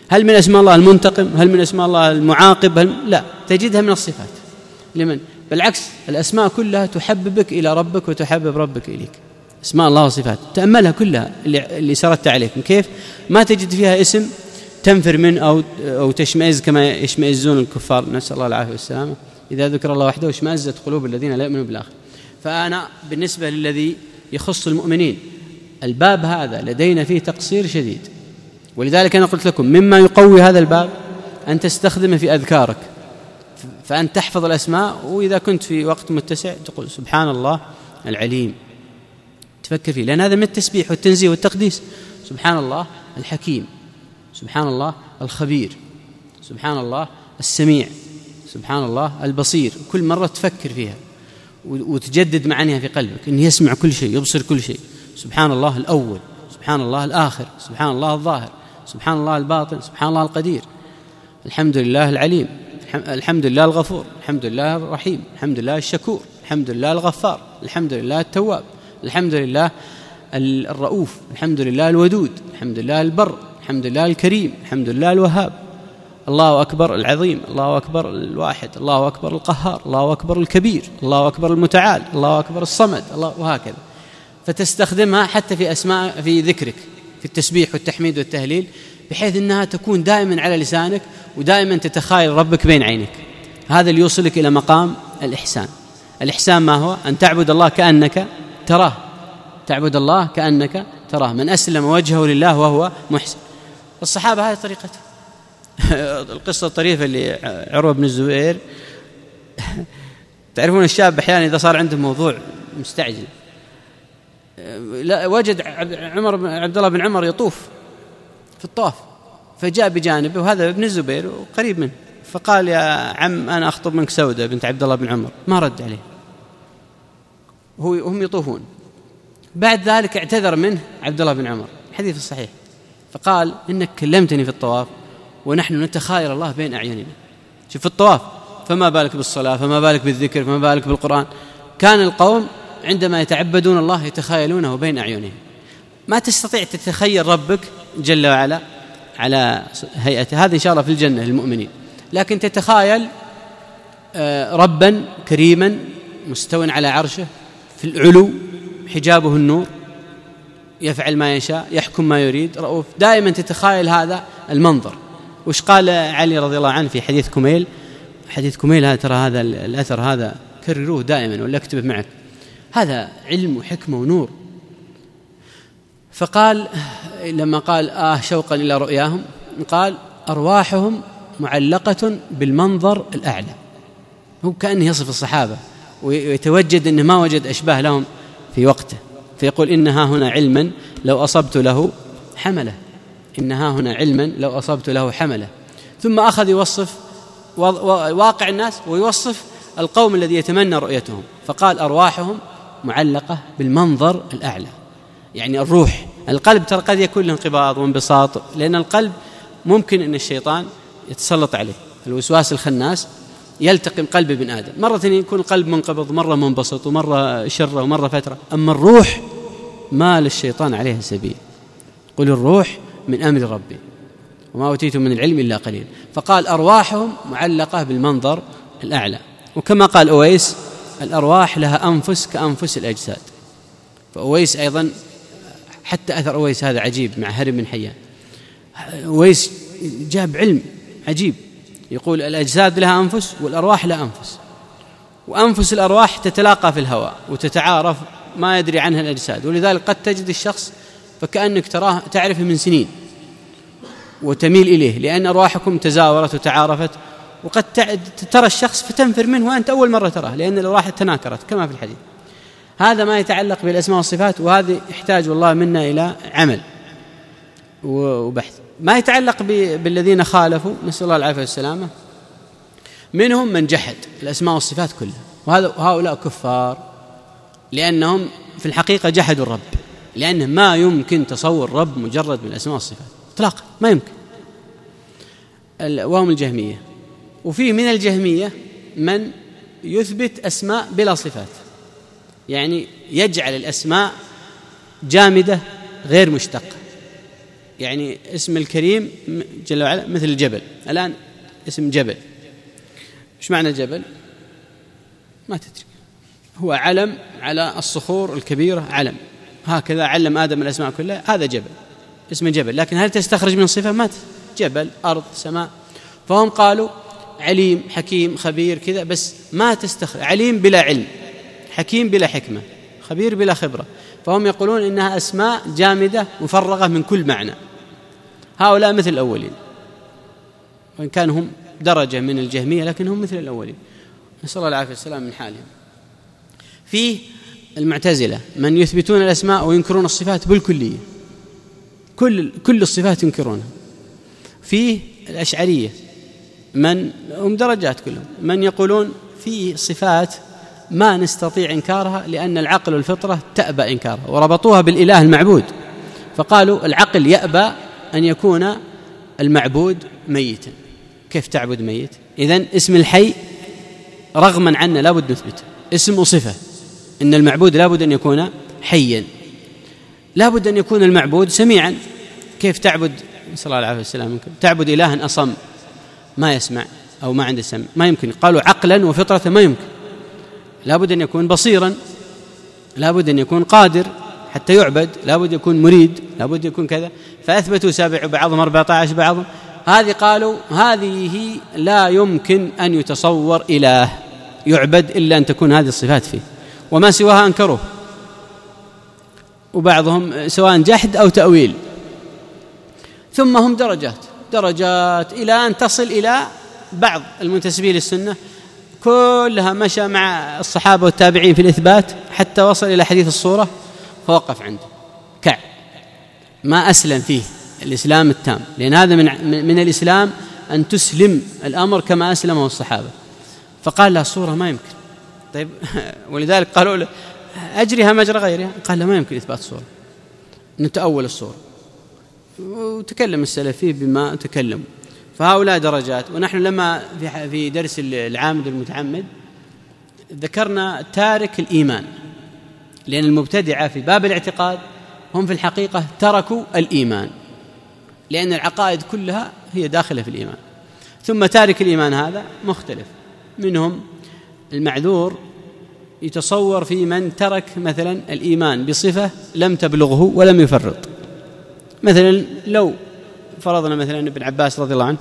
A: هل من أسماء الله المنتقم؟ هل من أسماء الله المعاقب؟ هل... لا، تجدها من الصفات. لمن؟ بالعكس، الأسماء كلها تحببك إلى ربك وتحبب ربك إليك. أسماء الله وصفات تأملها كلها اللي, اللي سردت عليكم، كيف ما تجد فيها اسم تنفر منه أو, أو تشمئز كما يشمئزون الكفار، نسأل الله العافية والسلامة، إذا ذكر الله وحده اشمأزت قلوب الذين لا يؤمنون بالآخرة. فأنا بالنسبة للذي يخص المؤمنين الباب هذا لدينا فيه تقصير شديد، ولذلك أنا قلت لكم مما يقوي هذا الباب أن تستخدمه في أذكارك، فأن تحفظ الأسماء، وإذا كنت في وقت متسع تقول سبحان الله العليم، تفكر فيه، لأن هذا من التسبيح والتنزيه والتقديس. سبحان الله الحكيم، سبحان الله الخبير، سبحان الله السميع، سبحان الله البصير. كل مرة تفكر فيها وتجدد معانيها في قلبك، إنه يسمع كل شيء، يبصر كل شيء. سبحان الله الأول، سبحان الله الآخر، سبحان الله الظاهر، سبحان الله الباطن، سبحان الله القدير. الحمد لله العليم، الحمد لله الغفور، الحمد لله الرحيم، الحمد لله الشكور، الحمد لله الغفار، الحمد لله التواب، الحمد لله الرؤوف، الحمد لله الودود، الحمد لله البر، الحمد لله الكريم، الحمد لله الوهاب. الله أكبر العظيم، الله أكبر الواحد، الله أكبر القهار، الله أكبر الكبير، الله أكبر المتعال، الله أكبر الصمد، الله، وهكذا. فتستخدمها حتى في أسماء في ذكرك في التسبيح والتحميد والتهليل، بحيث أنها تكون دائما على لسانك ودائما تتخيل ربك بين عينك. هذا اللي يوصلك إلى مقام الإحسان. الإحسان ما هو؟ أن تعبد الله كأنك تراه، تعبد الله كأنك تراه. من أسلم وجهه لله وهو محسن. الصحابة هذه طريقته. القصة الطريفة اللي عروة بن الزبير، تعرفون الشاب أحيانا إذا صار عنده موضوع مستعجل، وجد عمر بن عبد الله بن عمر يطوف في الطواف، فجاء بجانبه، وهذا ابن الزبير وقريب منه، فقال يا عم أنا أخطب منك سودة بنت عبد الله بن عمر. ما رد عليه، هو هم يطوفون. بعد ذلك اعتذر منه عبد الله بن عمر، الحديث الصحيح، فقال إنك كلمتني في الطواف ونحن نتخايل الله بين أعيننا. شوف في الطواف، فما بالك بالصلاة، فما بالك بالذكر، فما بالك بالقرآن. كان القوم عندما يتعبدون الله يتخيلونه بين أعينهم. ما تستطيع تتخيل ربك جل وعلا على هيئته، هذا إن شاء الله في الجنة للمؤمنين، لكن تتخيل ربا كريما مستوٍ على عرشه في العلو، حجابه النور، يفعل ما يشاء، يحكم ما يريد، رؤوف. دائما تتخيل هذا المنظر. وش قال علي رضي الله عنه في حديث كميل؟ حديث كميل هذا، ترى هذا الأثر هذا كرروه دائما ولا اكتبه معك، هذا علم وحكمة ونور. فقال لما قال آه شوقا إلى رؤياهم، قال أرواحهم معلقة بالمنظر الأعلى. هو كأنه يصف الصحابة ويتوجد أنه ما وجد أشباه لهم في وقته، فيقول إنها هنا علما لو أصبت له حمله، إنها هنا علما لو أصبت له حمله. ثم أخذ يوصف واقع الناس ويوصف القوم الذي يتمنى رؤيتهم، فقال أرواحهم معلقة بالمنظر الأعلى، يعني الروح. القلب ترى قد يكون له انقباض وانبساط، لأن القلب ممكن أن الشيطان يتسلط عليه، الوسواس الخناس يلتقم قلب ابن آدم، مرة يكون القلب منقبض، مرة منبسط، ومرة شرة، ومرة فترة. أما الروح ما للشيطان عليها سبيل. قل الروح من أمر ربي وما أوتيتم من العلم إلا قليل. فقال أرواحهم معلقة بالمنظر الأعلى. وكما قال أويس الأرواح لها أنفس كأنفس الأجساد. فأويس أيضا حتى أثر أويس هذا عجيب مع هرم بن حيان. أويس جاب علم عجيب، يقول الأجساد لها أنفس والأرواح لها أنفس، وأنفس الأرواح تتلاقى في الهواء وتتعارف ما يدري عنها الأجساد، ولذلك قد تجد الشخص فكأنك تراه تعرفه من سنين وتميل إليه، لأن أرواحكم تزاورت وتعارفت. وقد ترى الشخص فتنفر منه وأنت أول مرة تراه، لأن الأرواح تناكرت كما في الحديث. هذا ما يتعلق بالأسماء والصفات، وهذا يحتاج والله منا إلى عمل وبحث. ما يتعلق بالذين خالفوا، نسأل الله العافية والسلامة، منهم من جحد الأسماء والصفات كلها، وهذا هؤلاء كفار، لأنهم في الحقيقة جحدوا الرب، لأنه ما يمكن تصور الرب مجرد من الأسماء والصفات إطلاقا، ما يمكن. وهم الجهمية. وفيه من الجهمية من يثبت أسماء بلا صفات، يعني يجعل الأسماء جامدة غير مشتقة، يعني اسم الكريم جل وعلا مثل الجبل. الآن اسم جبل، إيش معنى جبل؟ ما تدري، هو علم على الصخور الكبيرة، علم هكذا علم آدم الأسماء كلها، هذا جبل، اسم جبل. لكن هل تستخرج من صفة؟ ما جبل، أرض، سماء. فهم قالوا عليم، حكيم، خبير كذا، بس ما تستخرج. عليم بلا علم، حكيم بلا حكمة، خبير بلا خبرة. فهم يقولون إنها أسماء جامدة مفرغة من كل معنى. هؤلاء مثل الأولين، وإن كانوا هم درجة من الجهمية لكنهم مثل الأولين، نسأل الله العافية والسلام من حالهم. فيه المعتزلة من يثبتون الأسماء وينكرون الصفات بالكلية، كل كل الصفات ينكرونها. فيه الأشعرية من هم درجات كلهم، من يقولون في صفات ما نستطيع إنكارها لأن العقل والفطرة تأبى إنكارها، وربطوها بالإله المعبود، فقالوا العقل يأبى أن يكون المعبود ميتا. كيف تعبد ميت؟ إذن اسم الحي رغما عنا لا بد نثبته، اسم وصفة، إن المعبود لا بد أن يكون حيا، لا بد أن يكون المعبود سميعا. كيف تعبد صلى الله عليه وسلم تعبد إلها أصم ما يسمع أو ما عنده سمع؟ ما يمكن. قالوا عقلا وفطرة ما يمكن، لا بد أن يكون بصيرا، لا بد أن يكون قادر حتى يعبد، لا بد يكون مريد، لا بد يكون كذا. فأثبتوا سبع بعضهم أربعة عشر بعضهم. هذه قالوا هذه لا يمكن أن يتصور إله يعبد إلا أن تكون هذه الصفات فيه، وما سواها أنكروه. وبعضهم سواء جحد أو تأويل. ثم هم درجات درجات إلى أن تصل إلى بعض المنتسبين للسنة كلها مشى مع الصحابة والتابعين في الإثبات حتى وصل إلى حديث الصورة فوقف عنده كعب، ما أسلم فيه الإسلام التام، لأن هذا من, من الإسلام أن تسلم الأمر كما أسلمه الصحابة. فقال لا الصورة ما يمكن. طيب ولذلك قالوا له أجرها مجرى غيرها، قال لا ما يمكن إثبات الصورة، نتأول الصورة. وتكلم السلفي بما تكلم. فهؤلاء درجات. ونحن لما في درس العامد المتعمد ذكرنا تارك الإيمان، لأن المبتدعة في باب الاعتقاد هم في الحقيقة تركوا الإيمان، لأن العقائد كلها هي داخلة في الإيمان. ثم تارك الإيمان هذا مختلف، منهم المعذور يتصور في من ترك مثلا الإيمان بصفة لم تبلغه ولم يفرط. مثلا لو فرضنا مثلا ابن عباس رضي الله عنه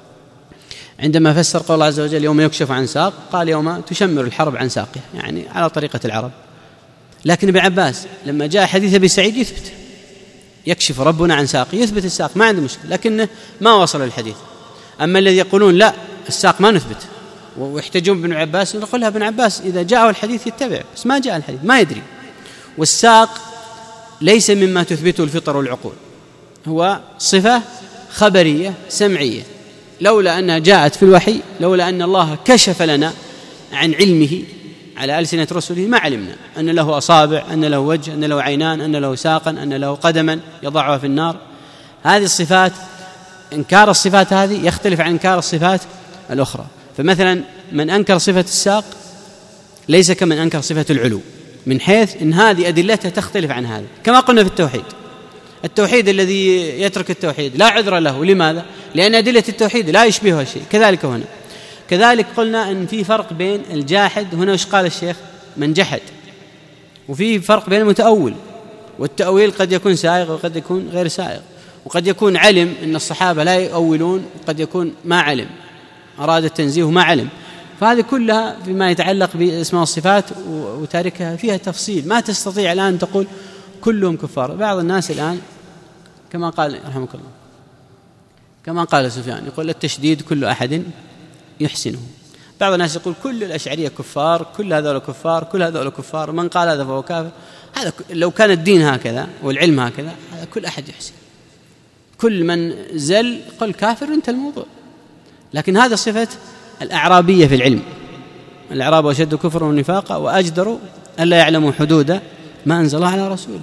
A: عندما فسر قول الله عز وجل يوم يكشف عن ساق، قال يوم تشمر الحرب عن ساقه، يعني على طريقة العرب. لكن ابن عباس لما جاء حديث أبي سعيد يثبت يكشف ربنا عن ساقه، يثبت الساق ما عنده مشكلة، لكنه ما وصل الحديث. أما الذي يقولون لا الساق ما نثبت ويحتجون بابن عباس، نقول لها ابن عباس إذا جاءه الحديث يتبع، بس ما جاء الحديث ما يدري. والساق ليس مما تثبته الفطر والعقول، هو صفة خبرية سمعية، لولا أنها جاءت في الوحي، لولا أن الله كشف لنا عن علمه على ألسنة رسله ما علمنا أن له أصابع، أن له وجه، أن له عينان، أن له ساقا، أن له قدما يضعها في النار. هذه الصفات، إنكار الصفات هذه يختلف عن إنكار الصفات الأخرى. فمثلا من أنكر صفة الساق ليس كمن أنكر صفة العلو، من حيث إن هذه أدلتها تختلف عن هذا. كما قلنا في التوحيد، التوحيد الذي يترك التوحيد لا عذر له. لماذا؟ لأن أدلة التوحيد لا يشبهها شيء. كذلك هنا، كذلك قلنا أن في فرق بين الجاحد هنا، وش قال الشيخ؟ من جحد. وفي فرق بين المتأول، والتأويل قد يكون سائغ وقد يكون غير سائغ، وقد يكون علم أن الصحابة لا يؤولون، وقد يكون ما علم أراد التنزيه وما علم. فهذه كلها فيما يتعلق بأسماء الصفات وتاركها فيها تفصيل، ما تستطيع الآن تقول كلهم كفار. بعض الناس الآن كما قال رحمك الله، كما قال سفيان يقول التشديد كل أحد يحسنه. بعض الناس يقول كل الأشعرية كفار، كل هذول كفار، كل هذول كفار، من قال هذا فهو كافر. هذا لو كان الدين هكذا والعلم هكذا هذا كل أحد يحسن، كل من زل قل كافر انتهى الموضوع. لكن هذا صفة الأعرابية في العلم، الأعراب أشد كفرا ونفاقا وأجدروا ألا يعلموا حدود ما أنزل الله على رسوله.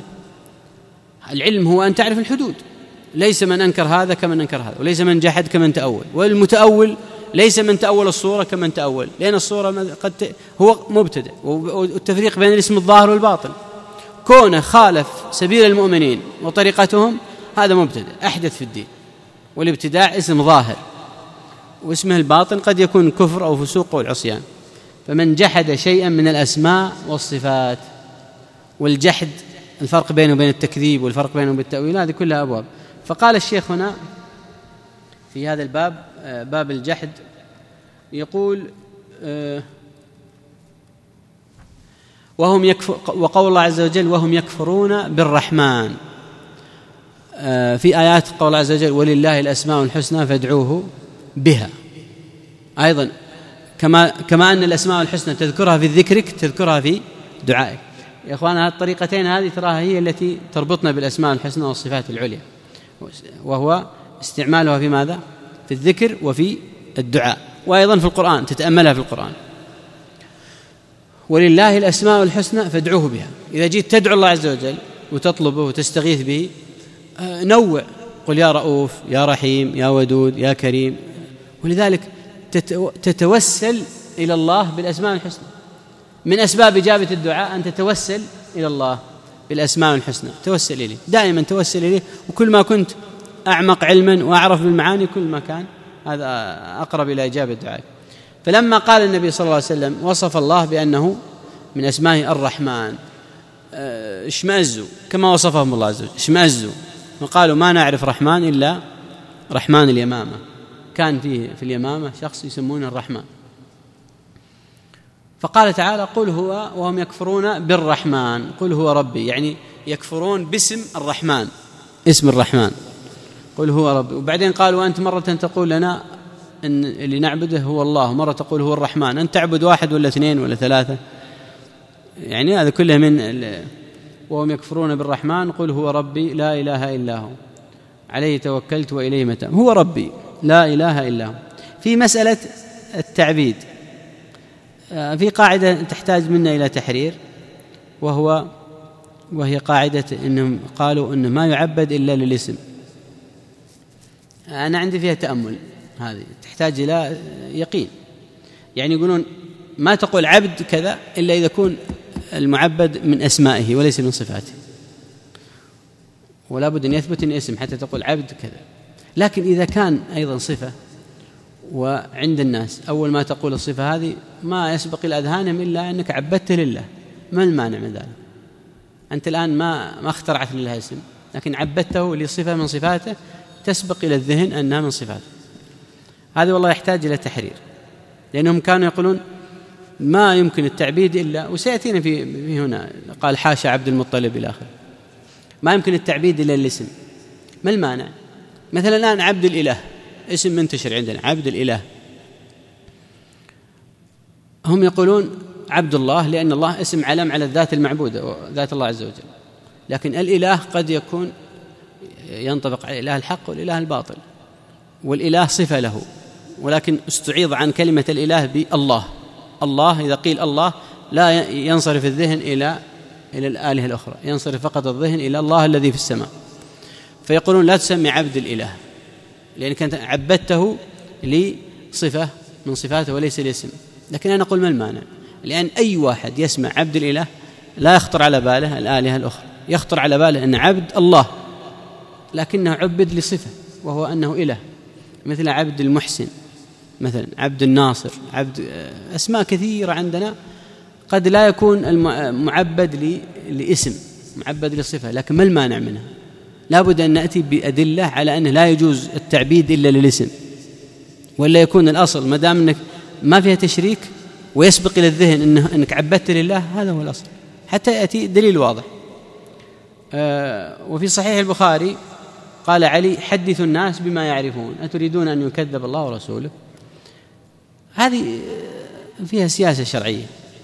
A: العلم هو أن تعرف الحدود، ليس من أنكر هذا كمن أنكر هذا، وليس من جحد كمن تأول. والمتأول ليس من تأول الصورة كمن تأول، لأن الصورة قد ت... هو مبتدع. والتفريق بين الاسم الظاهر والباطن، كونه خالف سبيل المؤمنين وطريقتهم هذا مبتدع أحدث في الدين، والابتداع اسم ظاهر، واسمه الباطن قد يكون كفر أو فسوق أو العصيان. فمن جحد شيئا من الأسماء والصفات، والجحد الفرق بينه وبين التكذيب والفرق بينه وبين التأويل، هذه كلها أبواب. فقال الشيخ هنا في هذا الباب، باب الجحد، يقول وهم يكفر، وقول الله عز وجل وهم يكفرون بالرحمن، في آيات قول الله عز وجل ولله الأسماء الحسنى فادعوه بها، أيضا كما كما أن الأسماء الحسنى تذكرها في ذكرك تذكرها في دعائك. يا إخوان هذه الطريقتين هذه تراها هي التي تربطنا بالأسماء الحسنى والصفات العليا، وهو استعمالها في ماذا؟ في الذكر وفي الدعاء، وأيضا في القرآن تتأملها في القرآن. ولله الأسماء الحسنى فادعوه بها، إذا جيت تدعو الله عز وجل وتطلبه وتستغيث به نوع، قل يا رؤوف يا رحيم يا ودود يا كريم. ولذلك تتوسل إلى الله بالأسماء الحسنى، من أسباب إجابة الدعاء أن تتوسل إلى الله بالأسماء الحسنى، توسل إليه دائما، توسل إليه، وكل ما كنت أعمق علما وأعرف بالمعاني كل ما كان هذا أقرب إلى إجابة الدعاء. فلما قال النبي صلى الله عليه وسلم وصف الله بأنه من أسمائه الرحمن، اشمأزوا كما وصفهم الله عز وجل، اشمأزوا وقالوا ما نعرف رحمن إلا رحمن اليمامة، كان فيه في اليمامة شخص يسمونه الرحمن. فقال تعالى قل هو وهم يكفرون بالرحمن، قل هو ربي، يعني يكفرون باسم الرحمن، اسم الرحمن، قل هو ربي. وبعدين قالوا أنت مرة تقول لنا أن اللي نعبده هو الله، مرة تقول هو الرحمن، أنت تعبد واحد ولا اثنين ولا ثلاثة، يعني هذا كله من وهم يكفرون بالرحمن قل هو ربي لا إله إلا هو عليه توكلت وإليه متاب. هو ربي لا إله إلا هو. في مسألة التعبيد في قاعدة تحتاج منا إلى تحرير، وهو وهي قاعدة إنهم قالوا إنه ما يعبد إلا للاسم. أنا عندي فيها تأمل، هذه تحتاج إلى يقين. يعني يقولون ما تقول عبد كذا إلا إذا يكون المعبد من أسمائه وليس من صفاته، ولا بد أن يثبت أن اسم حتى تقول عبد كذا. لكن إذا كان أيضا صفة، وعند الناس أول ما تقول الصفة هذه ما يسبق إلى أذهانهم إلا أنك عبدت لله، ما المانع من ذلك؟ أنت الآن ما ما اخترعت لله اسم، لكن عبدته لصفة من صفاته تسبق إلى الذهن أنها من صفاته. هذا والله يحتاج إلى تحرير، لأنهم كانوا يقولون ما يمكن التعبيد إلا، وسيأتينا في, في هنا قال حاشا عبد المطلب إلى آخره، ما يمكن التعبيد إلا الاسم. ما المانع؟ مثلا الآن عبد الإله اسم منتشر عندنا، عبد الإله، هم يقولون عبد الله لأن الله اسم علم على الذات المعبودة ذات الله عز وجل، لكن الإله قد يكون ينطبق على الإله الحق والإله الباطل، والإله صفة له، ولكن استعيض عن كلمة الإله بالله. الله إذا قيل الله لا ينصرف الذهن إلى إلى الآلهة الأخرى، ينصرف فقط الذهن إلى الله الذي في السماء. فيقولون لا تسمي عبد الإله لأنك أنت عبدته لصفة من صفاته وليس الاسم. لكن أنا أقول ما المانع؟ لأن أي واحد يسمع عبد الإله لا يخطر على باله الآلهة الأخرى، يخطر على باله أن عبد الله لكنه عبد لصفة وهو أنه إله، مثل عبد المحسن مثلا، عبد الناصر، عبد أسماء كثيرة عندنا قد لا يكون المعبد لاسم، معبد لصفة، لكن ما المانع منها؟ لا بد أن نأتي بأدلة على أنه لا يجوز التعبيد إلا للاسم، ولا يكون الأصل ما دام أنك ما فيها تشريك ويسبق إلى الذهن إنه أنك عبدت لله، هذا هو الأصل حتى يأتي دليل واضح. آه وفي صحيح البخاري قال علي حدثوا الناس بما يعرفون أتريدون أن يكذب الله ورسوله. هذه فيها سياسة شرعية،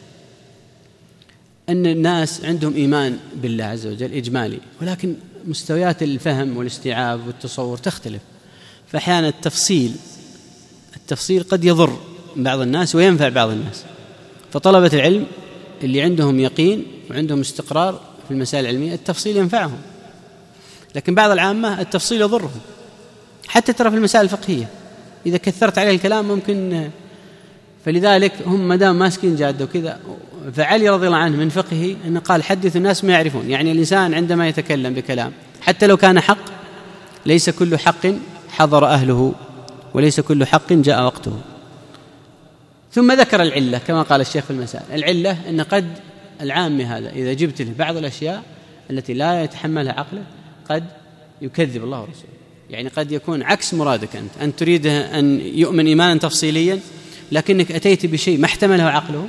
A: أن الناس عندهم إيمان بالله عز وجل إجمالي، ولكن مستويات الفهم والاستيعاب والتصور تختلف، فأحيانا التفصيل التفصيل قد يضر بعض الناس وينفع بعض الناس. فطلبة العلم اللي عندهم يقين وعندهم استقرار في المسائل العلمية التفصيل ينفعهم، لكن بعض العامة التفصيل يضرهم. حتى ترى في المسائل الفقهية إذا كثرت عليه الكلام ممكن، فلذلك هم مدام ماسكين جادة وكذا. فعلي رضي الله عنه من فقهه أنه قال حدث الناس ما يعرفون، يعني الإنسان عندما يتكلم بكلام حتى لو كان حق ليس كل حق حضر أهله، وليس كل حق جاء وقته. ثم ذكر العلة كما قال الشيخ في المسائل. العلة أن قد العام هذا إذا جبت له بعض الأشياء التي لا يتحملها عقله قد يكذب الله ورسوله، يعني قد يكون عكس مرادك أنت أن تريد أن يؤمن إيمانا تفصيليا، لكنك أتيت بشيء ما احتمله عقله.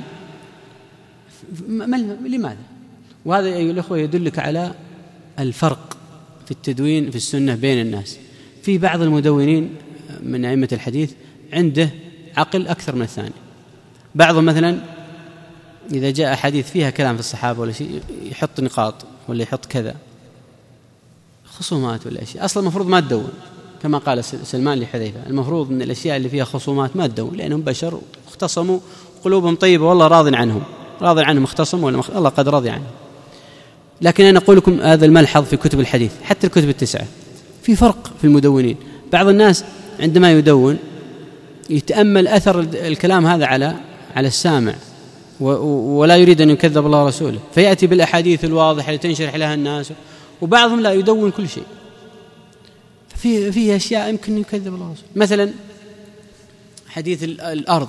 A: لماذا؟ وهذا أيها الأخوة يدلك على الفرق في التدوين في السنة بين الناس. في بعض المدونين من أئمة الحديث عنده عقل أكثر من الثاني. بعضهم مثلا إذا جاء حديث فيها كلام في الصحابة ولا شيء يحط نقاط ولا يحط كذا خصومات ولا أشياء أصلا المفروض ما تدون، كما قال سلمان لحذيفة المفروض من الأشياء اللي فيها خصومات ما تدون، لأنهم بشر اختصموا قلوبهم طيبة والله راض عنهم، راض عنهم اختصموا ولا الله قد رضي عنهم. لكن أنا أقول لكم هذا الملحظ في كتب الحديث حتى الكتب التسعة في فرق في المدونين. بعض الناس عندما يدون يتأمل أثر الكلام هذا على على السامع ولا يريد أن يكذب الله ورسوله، فيأتي بالأحاديث الواضحة لتنشرح لها الناس، وبعضهم لا يدون كل شيء. في في أشياء يمكن يكذب الله ورسوله، مثلا حديث الأرض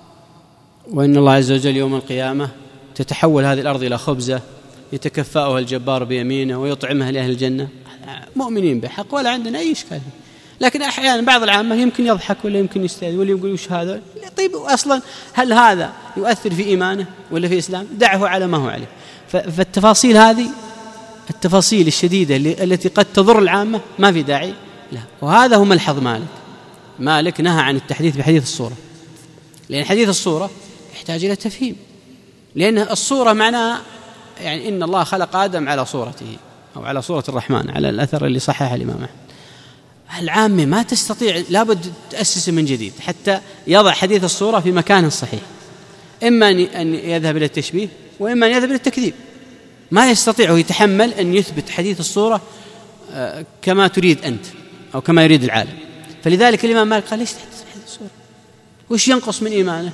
A: وإن الله عز وجل يوم القيامة تتحول هذه الأرض إلى خبزة يتكفأها الجبار بيمينه ويطعمها لأهل الجنة، مؤمنين بحق ولا عندنا أي إشكال. لكن أحيانا بعض العامة يمكن يضحك ولا يمكن يستهزئ ولا يقول وش هذا. طيب أصلا هل هذا يؤثر في إيمانه ولا في إسلام؟ دعه على ما هو عليه. فالتفاصيل هذه التفاصيل الشديدة التي قد تضر العامة ما في داعي لا. وهذا هو ملحظ مالك. مالك نهى عن التحديث بحديث الصورة، لأن حديث الصورة يحتاج إلى تفهيم، لأن الصورة معناها يعني إن الله خلق آدم على صورته أو على صورة الرحمن على الأثر اللي صححه الإمام أحمد. العامة ما تستطيع، لابد تأسس من جديد حتى يضع حديث الصورة في مكانه الصحيح، إما أن يذهب إلى التشبيه وإما أن يذهب إلى التكذيب. ما يستطيع يتحمل أن يثبت حديث الصورة كما تريد أنت أو كما يريد العالم. فلذلك الإمام مالك قال ليش تحدث حديث الصورة؟ وش ينقص من إيمانه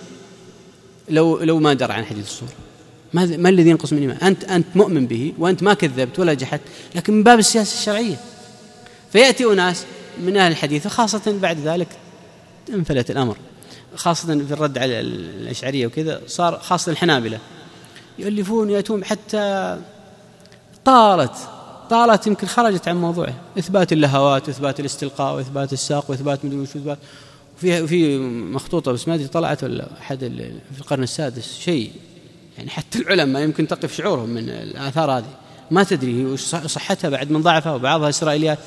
A: لو لو ما درى عن حديث الصورة؟ ما ما الذي ينقص من إيمانه؟ أنت أنت مؤمن به وأنت ما كذبت ولا جحدت، لكن من باب السياسة الشرعية. فيأتي أناس من أهل الحديث وخاصة بعد ذلك انفلت الأمر، خاصة في الرد على الأشعرية وكذا، صار خاصة الحنابلة يؤلفون يأتون حتى طالت طالت يمكن خرجت عن موضوعه، إثبات اللهوات وإثبات الاستلقاء وإثبات الساق وإثبات مدري وش إثبات، وفي في مخطوطة بس ما أدري طلعت ولا أحد في القرن السادس شيء يعني حتى العلماء يمكن تقف شعورهم من الآثار هذه، ما تدري وش صحتها بعد من ضعفها وبعضها إسرائيليات.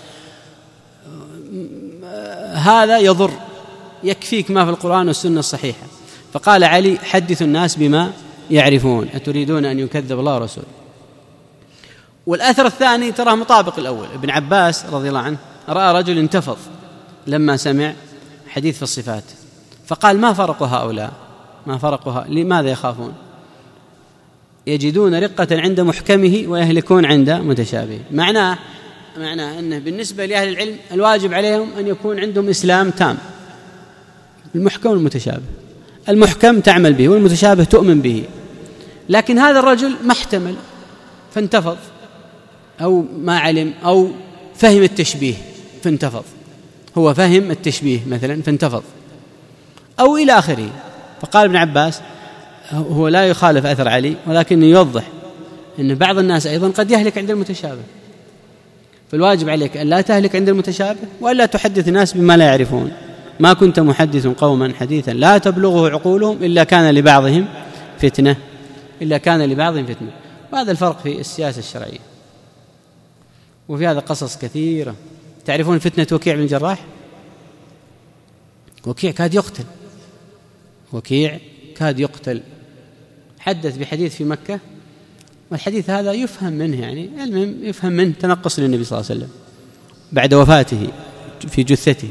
A: هذا يضر، يكفيك ما في القرآن والسنة الصحيحة. فقال علي حدثوا الناس بما يعرفون أتريدون أن يكذب الله ورسوله. والأثر الثاني تراه مطابق الأول. ابن عباس رضي الله عنه رأى رجل انتفض لما سمع حديث في الصفات، فقال ما فرق هؤلاء ما فرقها لماذا يخافون؟ يجدون رقة عند محكمه ويهلكون عند متشابهه. معناه معناه أنه بالنسبة لأهل العلم الواجب عليهم أن يكون عندهم إسلام تام، المحكم والمتشابه. المحكم تعمل به والمتشابه تؤمن به، لكن هذا الرجل ما احتمل فانتفض، أو ما علم أو فهم التشبيه فانتفض، هو فهم التشبيه مثلا فانتفض أو إلى آخره. فقال ابن عباس هو لا يخالف أثر علي، ولكن يوضح أن بعض الناس أيضا قد يهلك عند المتشابه، فالواجب عليك أن لا تهلك عند المتشابه وألا تحدث الناس بما لا يعرفون. ما كنت محدث قوما حديثا لا تبلغه عقولهم إلا كان لبعضهم فتنة إلا كان لبعضهم فتنة. وهذا الفرق في السياسة الشرعية. وفي هذا قصص كثيرة. تعرفون فتنة وكيع بن الجراح؟ وكيع كاد يقتل وكيع كاد يقتل حدث بحديث في مكة، والحديث هذا يفهم منه يعني المهم يفهم منه تنقص للنبي صلى الله عليه وسلم بعد وفاته في جثته.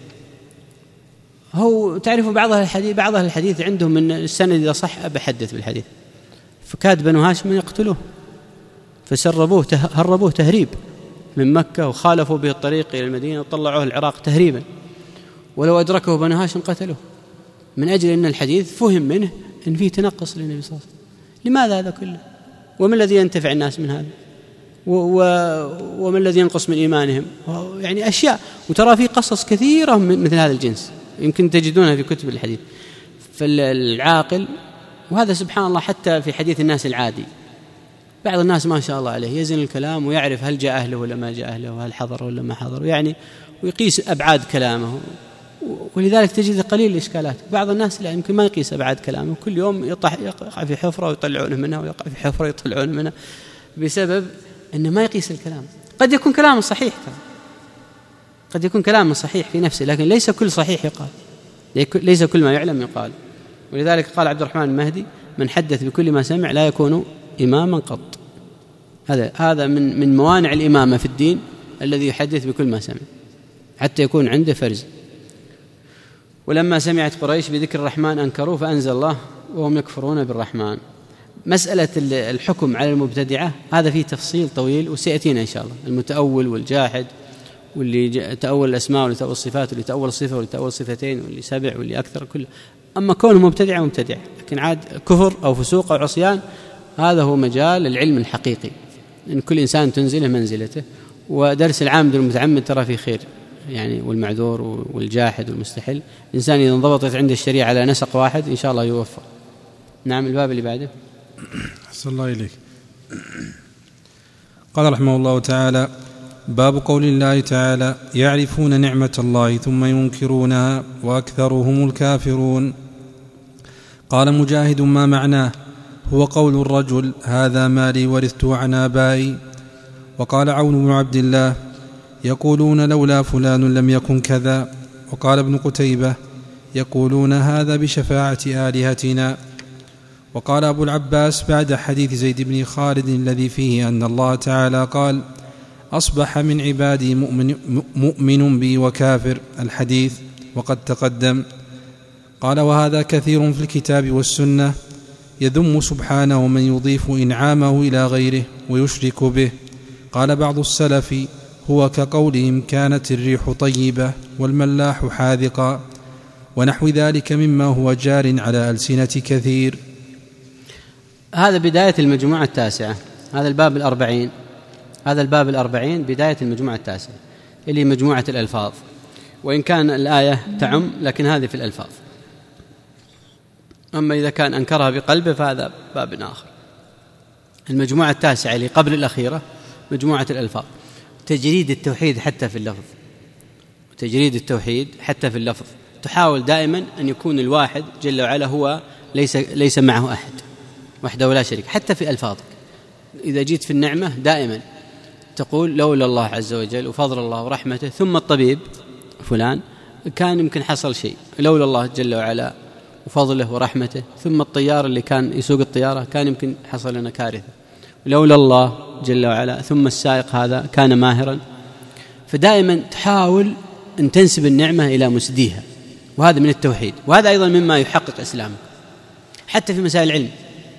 A: هو تعرفوا بعض الحديث بعض الحديث عندهم من السند إذا صح بحدث بالحديث، فكاد بنو هاشم يقتلوه فسربوه هربوه تهريب من مكة وخالفوا به الطريق إلى المدينة وطلعوه العراق تهريبا، ولو أدركه بنو هاشم قتلوه من أجل أن الحديث فهم منه أن فيه تنقص للنبي صلى الله عليه وسلم. لماذا هذا كله؟ وما الذي ينتفع الناس من هذا؟ وما الذي ينقص من إيمانهم، يعني أشياء. وترى في قصص كثيرة من مثل هذا الجنس يمكن تجدونها في كتب الحديث. فالعاقل، وهذا سبحان الله حتى في حديث الناس العادي، بعض الناس ما شاء الله عليه يزن الكلام ويعرف هل جاء أهله ولا ما جاء أهله، وهل حضر ولا ما حضر، يعني ويقيس أبعاد كلامه، ولذلك تجد قليل الإشكالات. بعض الناس لا، يمكن ما يقيس أبعاد كلامه، كل يوم يقع في حفرة ويطلعون منها، ويقع في حفرة ويطلعون منها، بسبب أنه ما يقيس الكلام. قد يكون كلامه صحيح، قد يكون كلامه صحيح في نفسه، لكن ليس كل صحيح يقال، ليس كل ما يعلم يقال. ولذلك قال عبد الرحمن المهدي: من حدث بكل ما سمع لا يكون إماما قط. هذا هذا من من موانع الإمامة في الدين، الذي يحدث بكل ما سمع حتى يكون عنده فرز. ولما سمعت قريش بذكر الرحمن أنكروا فأنزل الله وهم يكفرون بالرحمن. مسألة الحكم على المبتدعة هذا فيه تفصيل طويل وسيأتينا إن شاء الله. المتأول والجاحد، واللي تأول الأسماء واللي تأول الصفات، واللي تأول الصفة واللي تأول صفتين واللي سبع واللي أكثر، كله. أما كونه مبتدع مبتدع، لكن عاد كفر أو فسوق أو عصيان هذا هو مجال العلم الحقيقي، إن كل إنسان تنزله منزلته. ودرس العامد والمتعمد ترى فيه خير يعني، والمعذور والجاحد والمستحل. الإنسان إذا انضبطت عنده الشريعة على نسق واحد إن شاء الله يوفق. نعم. الباب اللي بعده.
B: أحسن الله إليك. قال رحمه الله تعالى: باب قول الله تعالى: يعرفون نعمة الله ثم ينكرونها وأكثرهم الكافرون. قال مجاهد: ما معناه؟ هو قول الرجل: هذا مالي ورثته عن آبائي. وقال عون بن عبد الله: يقولون لولا فلان لم يكن كذا. وقال ابن قتيبة: يقولون هذا بشفاعة آلهتنا. وقال أبو العباس بعد حديث زيد بن خالد الذي فيه أن الله تعالى قال: أصبح من عبادي مؤمن, مؤمن بي وكافر، الحديث وقد تقدم. قال: وهذا كثير في الكتاب والسنة، يذم سبحانه من يضيف إنعامه إلى غيره ويشرك به. قال بعض السلف: هو كقولهم كانت الريح طيبة والملاح حاذقا، ونحو ذلك مما هو جار على ألسنة كثير.
A: هذا بداية المجموعة التاسعة، هذا الباب الأربعين، هذا الباب الأربعين بداية المجموعة التاسعة اللي مجموعة الألفاظ، وإن كان الآية تعم لكن هذه في الألفاظ. أما إذا كان أنكرها بقلبه فهذا باب آخر. المجموعة التاسعة اللي قبل الأخيرة مجموعة الألفاظ، تجريد التوحيد حتى في اللفظ، تجريد التوحيد حتى في اللفظ. تحاول دائما أن يكون الواحد جل وعلا هو ليس, ليس معه أحد، وحده ولا شريك، حتى في ألفاظك. إذا جيت في النعمة دائما تقول لولا الله عز وجل وفضل الله ورحمته ثم الطبيب فلان كان يمكن حصل شيء، لولا الله جل وعلا وفضله ورحمته ثم الطيار اللي كان يسوق الطيارة كان يمكن حصل لنا كارثة، لولا الله جل وعلا ثم السائق هذا كان ماهرا. فدائما تحاول أن تنسب النعمة إلى مسديها، وهذا من التوحيد، وهذا أيضا مما يحقق إسلامك. حتى في مسائل العلم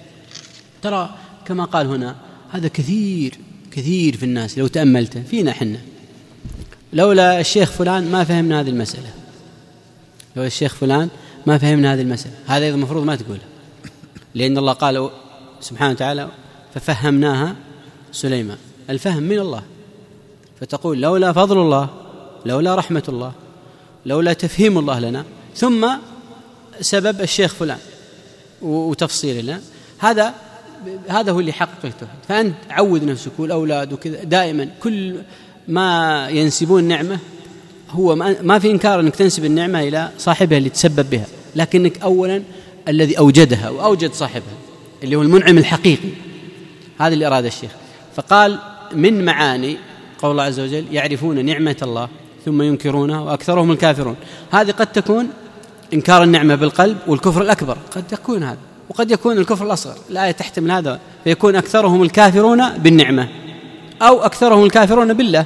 A: ترى كما قال هنا، هذا كثير كثير في الناس لو تأملته فينا حنا، لولا الشيخ فلان ما فهمنا هذه المسألة، لولا الشيخ فلان ما فهمنا هذه المسألة. هذا أيضا المفروض ما تقوله، لأن الله قال سبحانه وتعالى: ففهمناها سليمان. الفهم من الله، فتقول لولا فضل الله، لولا رحمة الله، لولا تفهيم الله لنا، ثم سبب الشيخ فلان وتفصيل لنا. هذا هذا هو اللي يحقق التوحيد. فأنت عود نفسك والأولاد وكذا دائما كل ما ينسبون نعمة، هو ما في إنكار أنك تنسب النعمة إلى صاحبها اللي تسبب بها، لكنك أولا الذي أوجدها وأوجد صاحبها اللي هو المنعم الحقيقي. هذا اللي أراد الشيخ. فقال من معاني قول الله عز وجل: يعرفون نعمة الله ثم ينكرونها وأكثرهم الكافرون. هذه قد تكون إنكار النعمة بالقلب والكفر الأكبر، قد يكون هذا، وقد يكون الكفر الأصغر. الآية تحتمل هذا، فيكون أكثرهم الكافرون بالنعمة أو أكثرهم الكافرون بالله.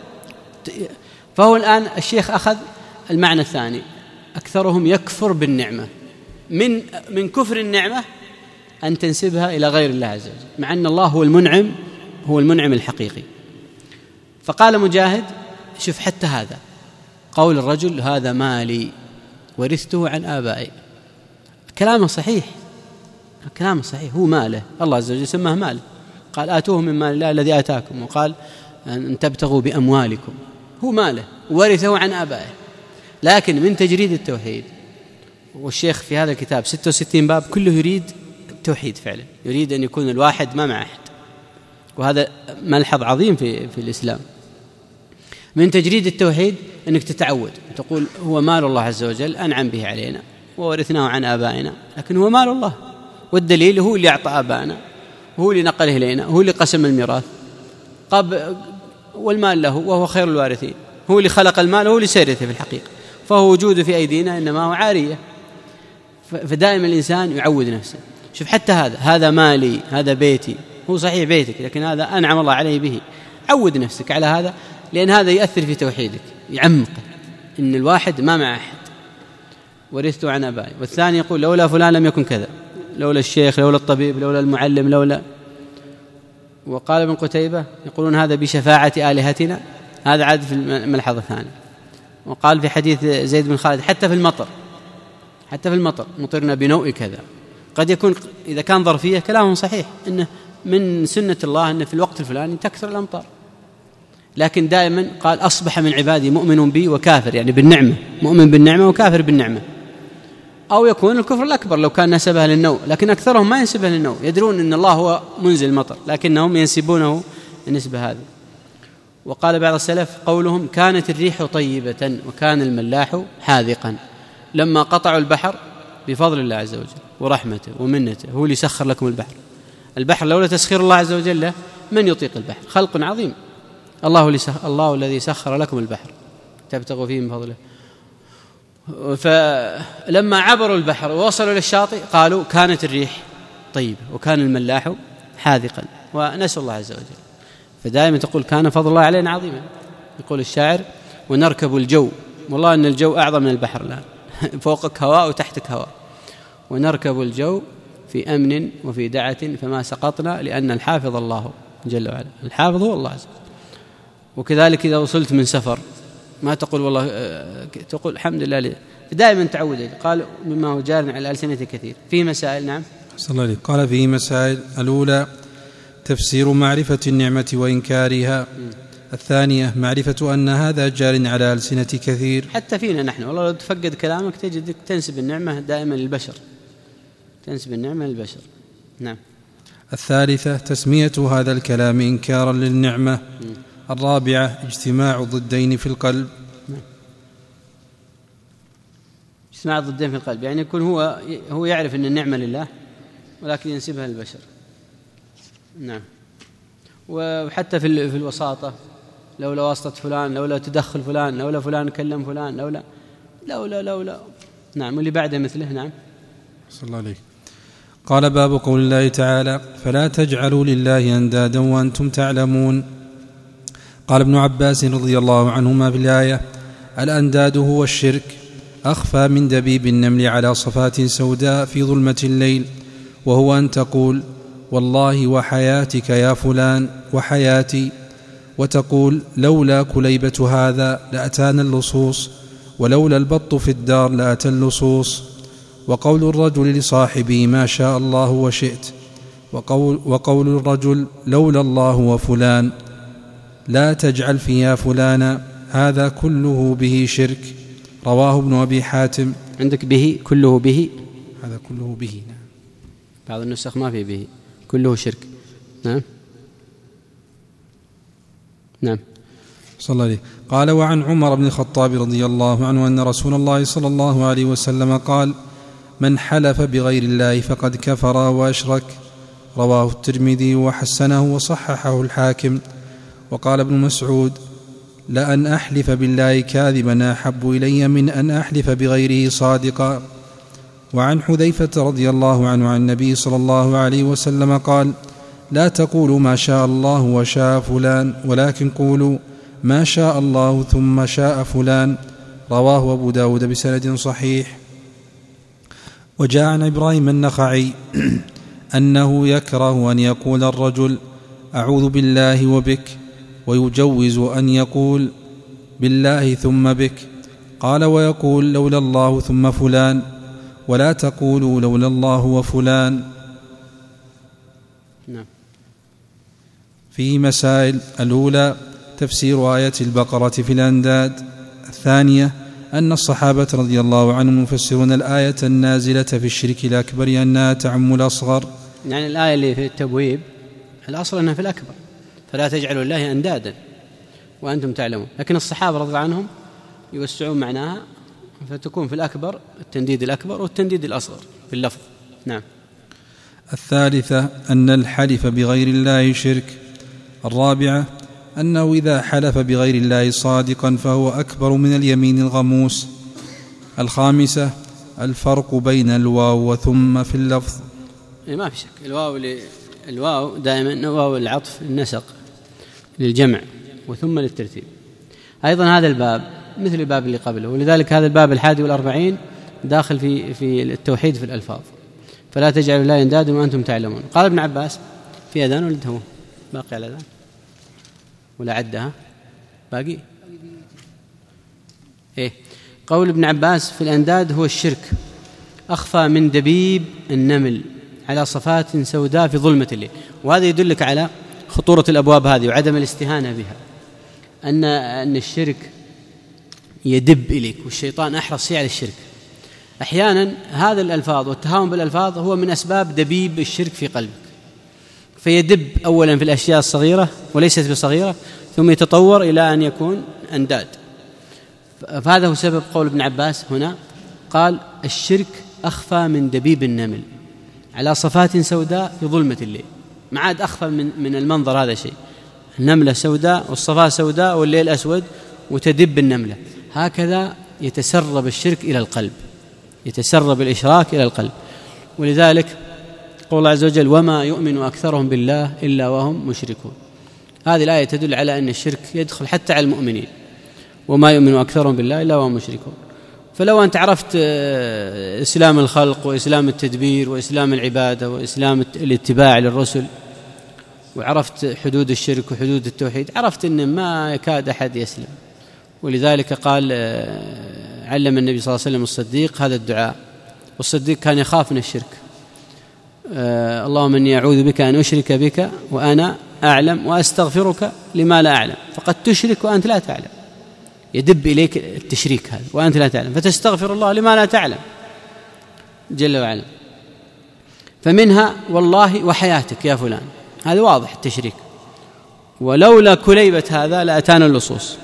A: فهو الآن الشيخ أخذ المعنى الثاني، أكثرهم يكفر بالنعمة. من من كفر النعمة أن تنسبها إلى غير الله عز وجل، مع أن الله هو المنعم، هو المنعم الحقيقي. فقال مجاهد: شوف حتى هذا قول الرجل: هذا مالي ورثته عن آبائي، كلامه صحيح، كلامه صحيح، هو ماله، الله عز وجل سماه ماله، قال آتوه من مال الله الذي آتاكم، وقال أن تبتغوا بأموالكم، هو ماله ورثه عن آبائه. لكن من تجريد التوحيد، والشيخ في هذا الكتاب ستة وستين باب كله يريد التوحيد فعلا، يريد أن يكون الواحد ما مع أحد، وهذا ملحظ عظيم في, في الإسلام. من تجريد التوحيد أنك تتعود تقول هو مال الله عز وجل أنعم به علينا وورثناه عن آبائنا، لكن هو مال الله، والدليل هو اللي أعطى آبائنا، هو اللي نقله إلينا، هو اللي قسم الميراث قب والمال له وهو خير الوارثين، هو اللي خلق المال وهو اللي سيرثه في الحقيقة، فهو وجوده في أيدينا إنما هو عارية. فدائما الإنسان يعود نفسه. شوف حتى هذا هذا مالي، هذا بيتي، هو صحيح بيتك لكن هذا أنعم الله عليه به، عود نفسك على هذا، لأن هذا يؤثر في توحيدك، يعمق إن الواحد ما مع أحد، ورثته عن آبائي. والثاني يقول لولا فلان لم يكن كذا، لولا الشيخ، لولا الطبيب، لولا المعلم، لولا. وقال ابن قتيبة يقولون هذا بشفاعة آلهتنا، هذا عاد في الملحظة الثانية. وقال في حديث زيد بن خالد حتى في المطر، حتى في المطر مطرنا بنوء كذا، قد يكون إذا كان ظرفية كلامهم صحيح إنه من سنة الله أن في الوقت الفلاني تكثر الأمطار، لكن دائما قال أصبح من عبادي مؤمن بي وكافر، يعني بالنعمة، مؤمن بالنعمة وكافر بالنعمة. أو يكون الكفر الأكبر لو كان نسبها للنوء، لكن أكثرهم ما ينسبها للنوء، يدرون أن الله هو منزل المطر لكنهم ينسبونه النسبة هذه. وقال بعض السلف قولهم كانت الريح طيبة وكان الملاح حاذقا، لما قطعوا البحر بفضل الله عز وجل ورحمته ومنته، هو اللي سخر لكم البحر. البحر لولا تسخير الله عز وجل له من يطيق البحر، خلق عظيم. الله, الله الذي سخر لكم البحر تبتغوا فيه من فضله. فلما عبروا البحر ووصلوا إلى الشاطئ قالوا كانت الريح طيبة وكان الملاح حاذقا، ونسأل الله عز وجل. فدائما تقول كان فضل الله علينا عظيما. يقول الشاعر ونركب الجو، والله أن الجو أعظم من البحر الآن، فوقك هواء وتحتك هواء. ونركب الجو في أمن وفي دعة فما سقطنا لأن الحافظ الله جل وعلا، الحافظ هو الله عز وجل. وكذلك إذا وصلت من سفر ما تقول والله، تقول الحمد لله، دائما تعود. قال مما هو جار على ألسنة كثير. فيه مسائل. نعم
B: صلى الله عليه. قال فيه مسائل: الأولى تفسير معرفة النعمة وإنكارها. م. الثانية معرفة أن هذا جار على ألسنة كثير، حتى
A: فينا نحن. والله لو تفقد كلامك تجدك تنسب النعمة دائما للبشر، تنسب النعمة للبشر. نعم.
B: الثالثة تسمية هذا الكلام إنكارا للنعمة. م. الرابعة اجتماع ضدين في القلب. نعم.
A: اجتماع ضدين في القلب يعني يكون هو هو يعرف أن النعمة لله ولكن ينسبها للبشر. نعم. وحتى في في الوساطة، لولا واسطة فلان، لولا تدخل فلان، لولا فلان كلم فلان، لولا لولا لولا نعم. واللي بعده مثله. نعم
B: صلى الله عليه. قال: باب قول الله تعالى: فلا تجعلوا لله أندادا وأنتم تعلمون. قال ابن عباس رضي الله عنهما في الآية: الأنداد هو الشرك، أخفى من دبيب النمل على صفات سوداء في ظلمة الليل، وهو أن تقول: والله وحياتك يا فلان وحياتي، وتقول: لولا كليبة هذا لأتانا اللصوص، ولولا البط في الدار لأتى اللصوص. وقول الرجل لصاحبه: ما شاء الله وشئت، وقول, وقول الرجل: لولا الله وفلان، لا تجعل فيها فلانا، هذا كله به شرك. رواه ابن أبي حاتم.
A: عندك به كله به،
B: هذا كله به. نعم.
A: بعض النسخ ما في به، كله شرك. نعم نعم
B: صلى الله عليه. قال: وعن عمر بن الخطاب رضي الله عنه أن رسول الله صلى الله عليه وسلم قال: من حلف بغير الله فقد كفر وأشرك. رواه الترمذي وحسنه وصححه الحاكم. وقال ابن مسعود: لأن أحلف بالله كاذبا أحب إلي من أن أحلف بغيره صادقا. وعن حذيفة رضي الله عنه عن النبي صلى الله عليه وسلم قال: لا تقولوا ما شاء الله وشاء فلان، ولكن قولوا ما شاء الله ثم شاء فلان. رواه أبو داود بسند صحيح. وجاء عن إبراهيم النخعي أنه يكره أن يقول الرجل: أعوذ بالله وبك، ويجوز أن يقول بالله ثم بك. قال: ويقول لولا الله ثم فلان، ولا تقولوا لولا الله وفلان.
A: نعم.
B: فيه مسائل: الأولى تفسير آية البقرة في الأنداد. الثانية أن الصحابة رضي الله عنهم يفسرون الآية النازلة في الشرك الأكبر أنها تعم الأصغر.
A: يعني الآية اللي في التبويب الأصل أنها في الأكبر، فلا تجعلوا الله أندادا وأنتم تعلمون، لكن الصحابة رضي الله عنهم يوسعون معناها فتكون في الأكبر التنديد الأكبر والتنديد الأصغر في اللفظ. نعم.
B: الثالثة أن الحلف بغير الله شرك. الرابعة أنه إذا حلف بغير الله صادقا فهو أكبر من اليمين الغموس. الخامسة الفرق بين الواو وثم في اللفظ.
A: ما في شك، الواو ل... الواو دائما واو العطف النسق للجمع، وثم للترتيب. أيضا هذا الباب مثل الباب اللي قبله، ولذلك هذا الباب الحادي والأربعين داخل في في التوحيد في الألفاظ، فلا تجعلوا الله أندادا وأنتم تعلمون. قال ابن عباس في أذان ولا هو باقي على الأذان ولا عدها باقي؟ إيه. قول ابن عباس في الأنداد هو الشرك أخفى من دبيب النمل على صفات سوداء في ظلمة الليل. وهذا يدلك على خطورة الأبواب هذه وعدم الاستهانة بها، أن أن الشرك يدب إليك، والشيطان أحرص على الشرك. أحيانا هذا الألفاظ والتهاون بالألفاظ هو من أسباب دبيب الشرك في قلبك، فيدب أولا في الأشياء الصغيرة وليست بصغيرة، ثم يتطور إلى أن يكون أنداد. فهذا هو سبب قول ابن عباس هنا، قال الشرك أخفى من دبيب النمل على صفات سوداء في ظلمة الليل. ما عاد أخفى من, من المنظر هذا شيء، النملة سوداء والصفاء سوداء والليل أسود وتدب النملة. هكذا يتسرب الشرك إلى القلب، يتسرب الإشراك إلى القلب. ولذلك قول الله عز وجل وما يؤمن أكثرهم بالله إلا وهم مشركون. هذه الآية تدل على أن الشرك يدخل حتى على المؤمنين، وما يؤمن أكثرهم بالله إلا وهم مشركون. فلو أنت عرفت إسلام الخلق وإسلام التدبير وإسلام العبادة وإسلام الاتباع للرسل، وعرفت حدود الشرك وحدود التوحيد، عرفت أن ما يكاد أحد يسلم. ولذلك قال علم النبي صلى الله عليه وسلم الصديق هذا الدعاء، والصديق كان يخاف من الشرك. آه اللهم إني أعوذ بك أن أشرك بك وأنا أعلم وأستغفرك لما لا أعلم، فقد تشرك وأنت لا تعلم. يدب إليك التشريك هذا وأنت لا تعلم، فتستغفر الله لما لا تعلم جل وعلا. فمنها والله وحياتك يا فلان، هذا واضح التشريك. ولولا كليبة هذا لأتانا اللصوص،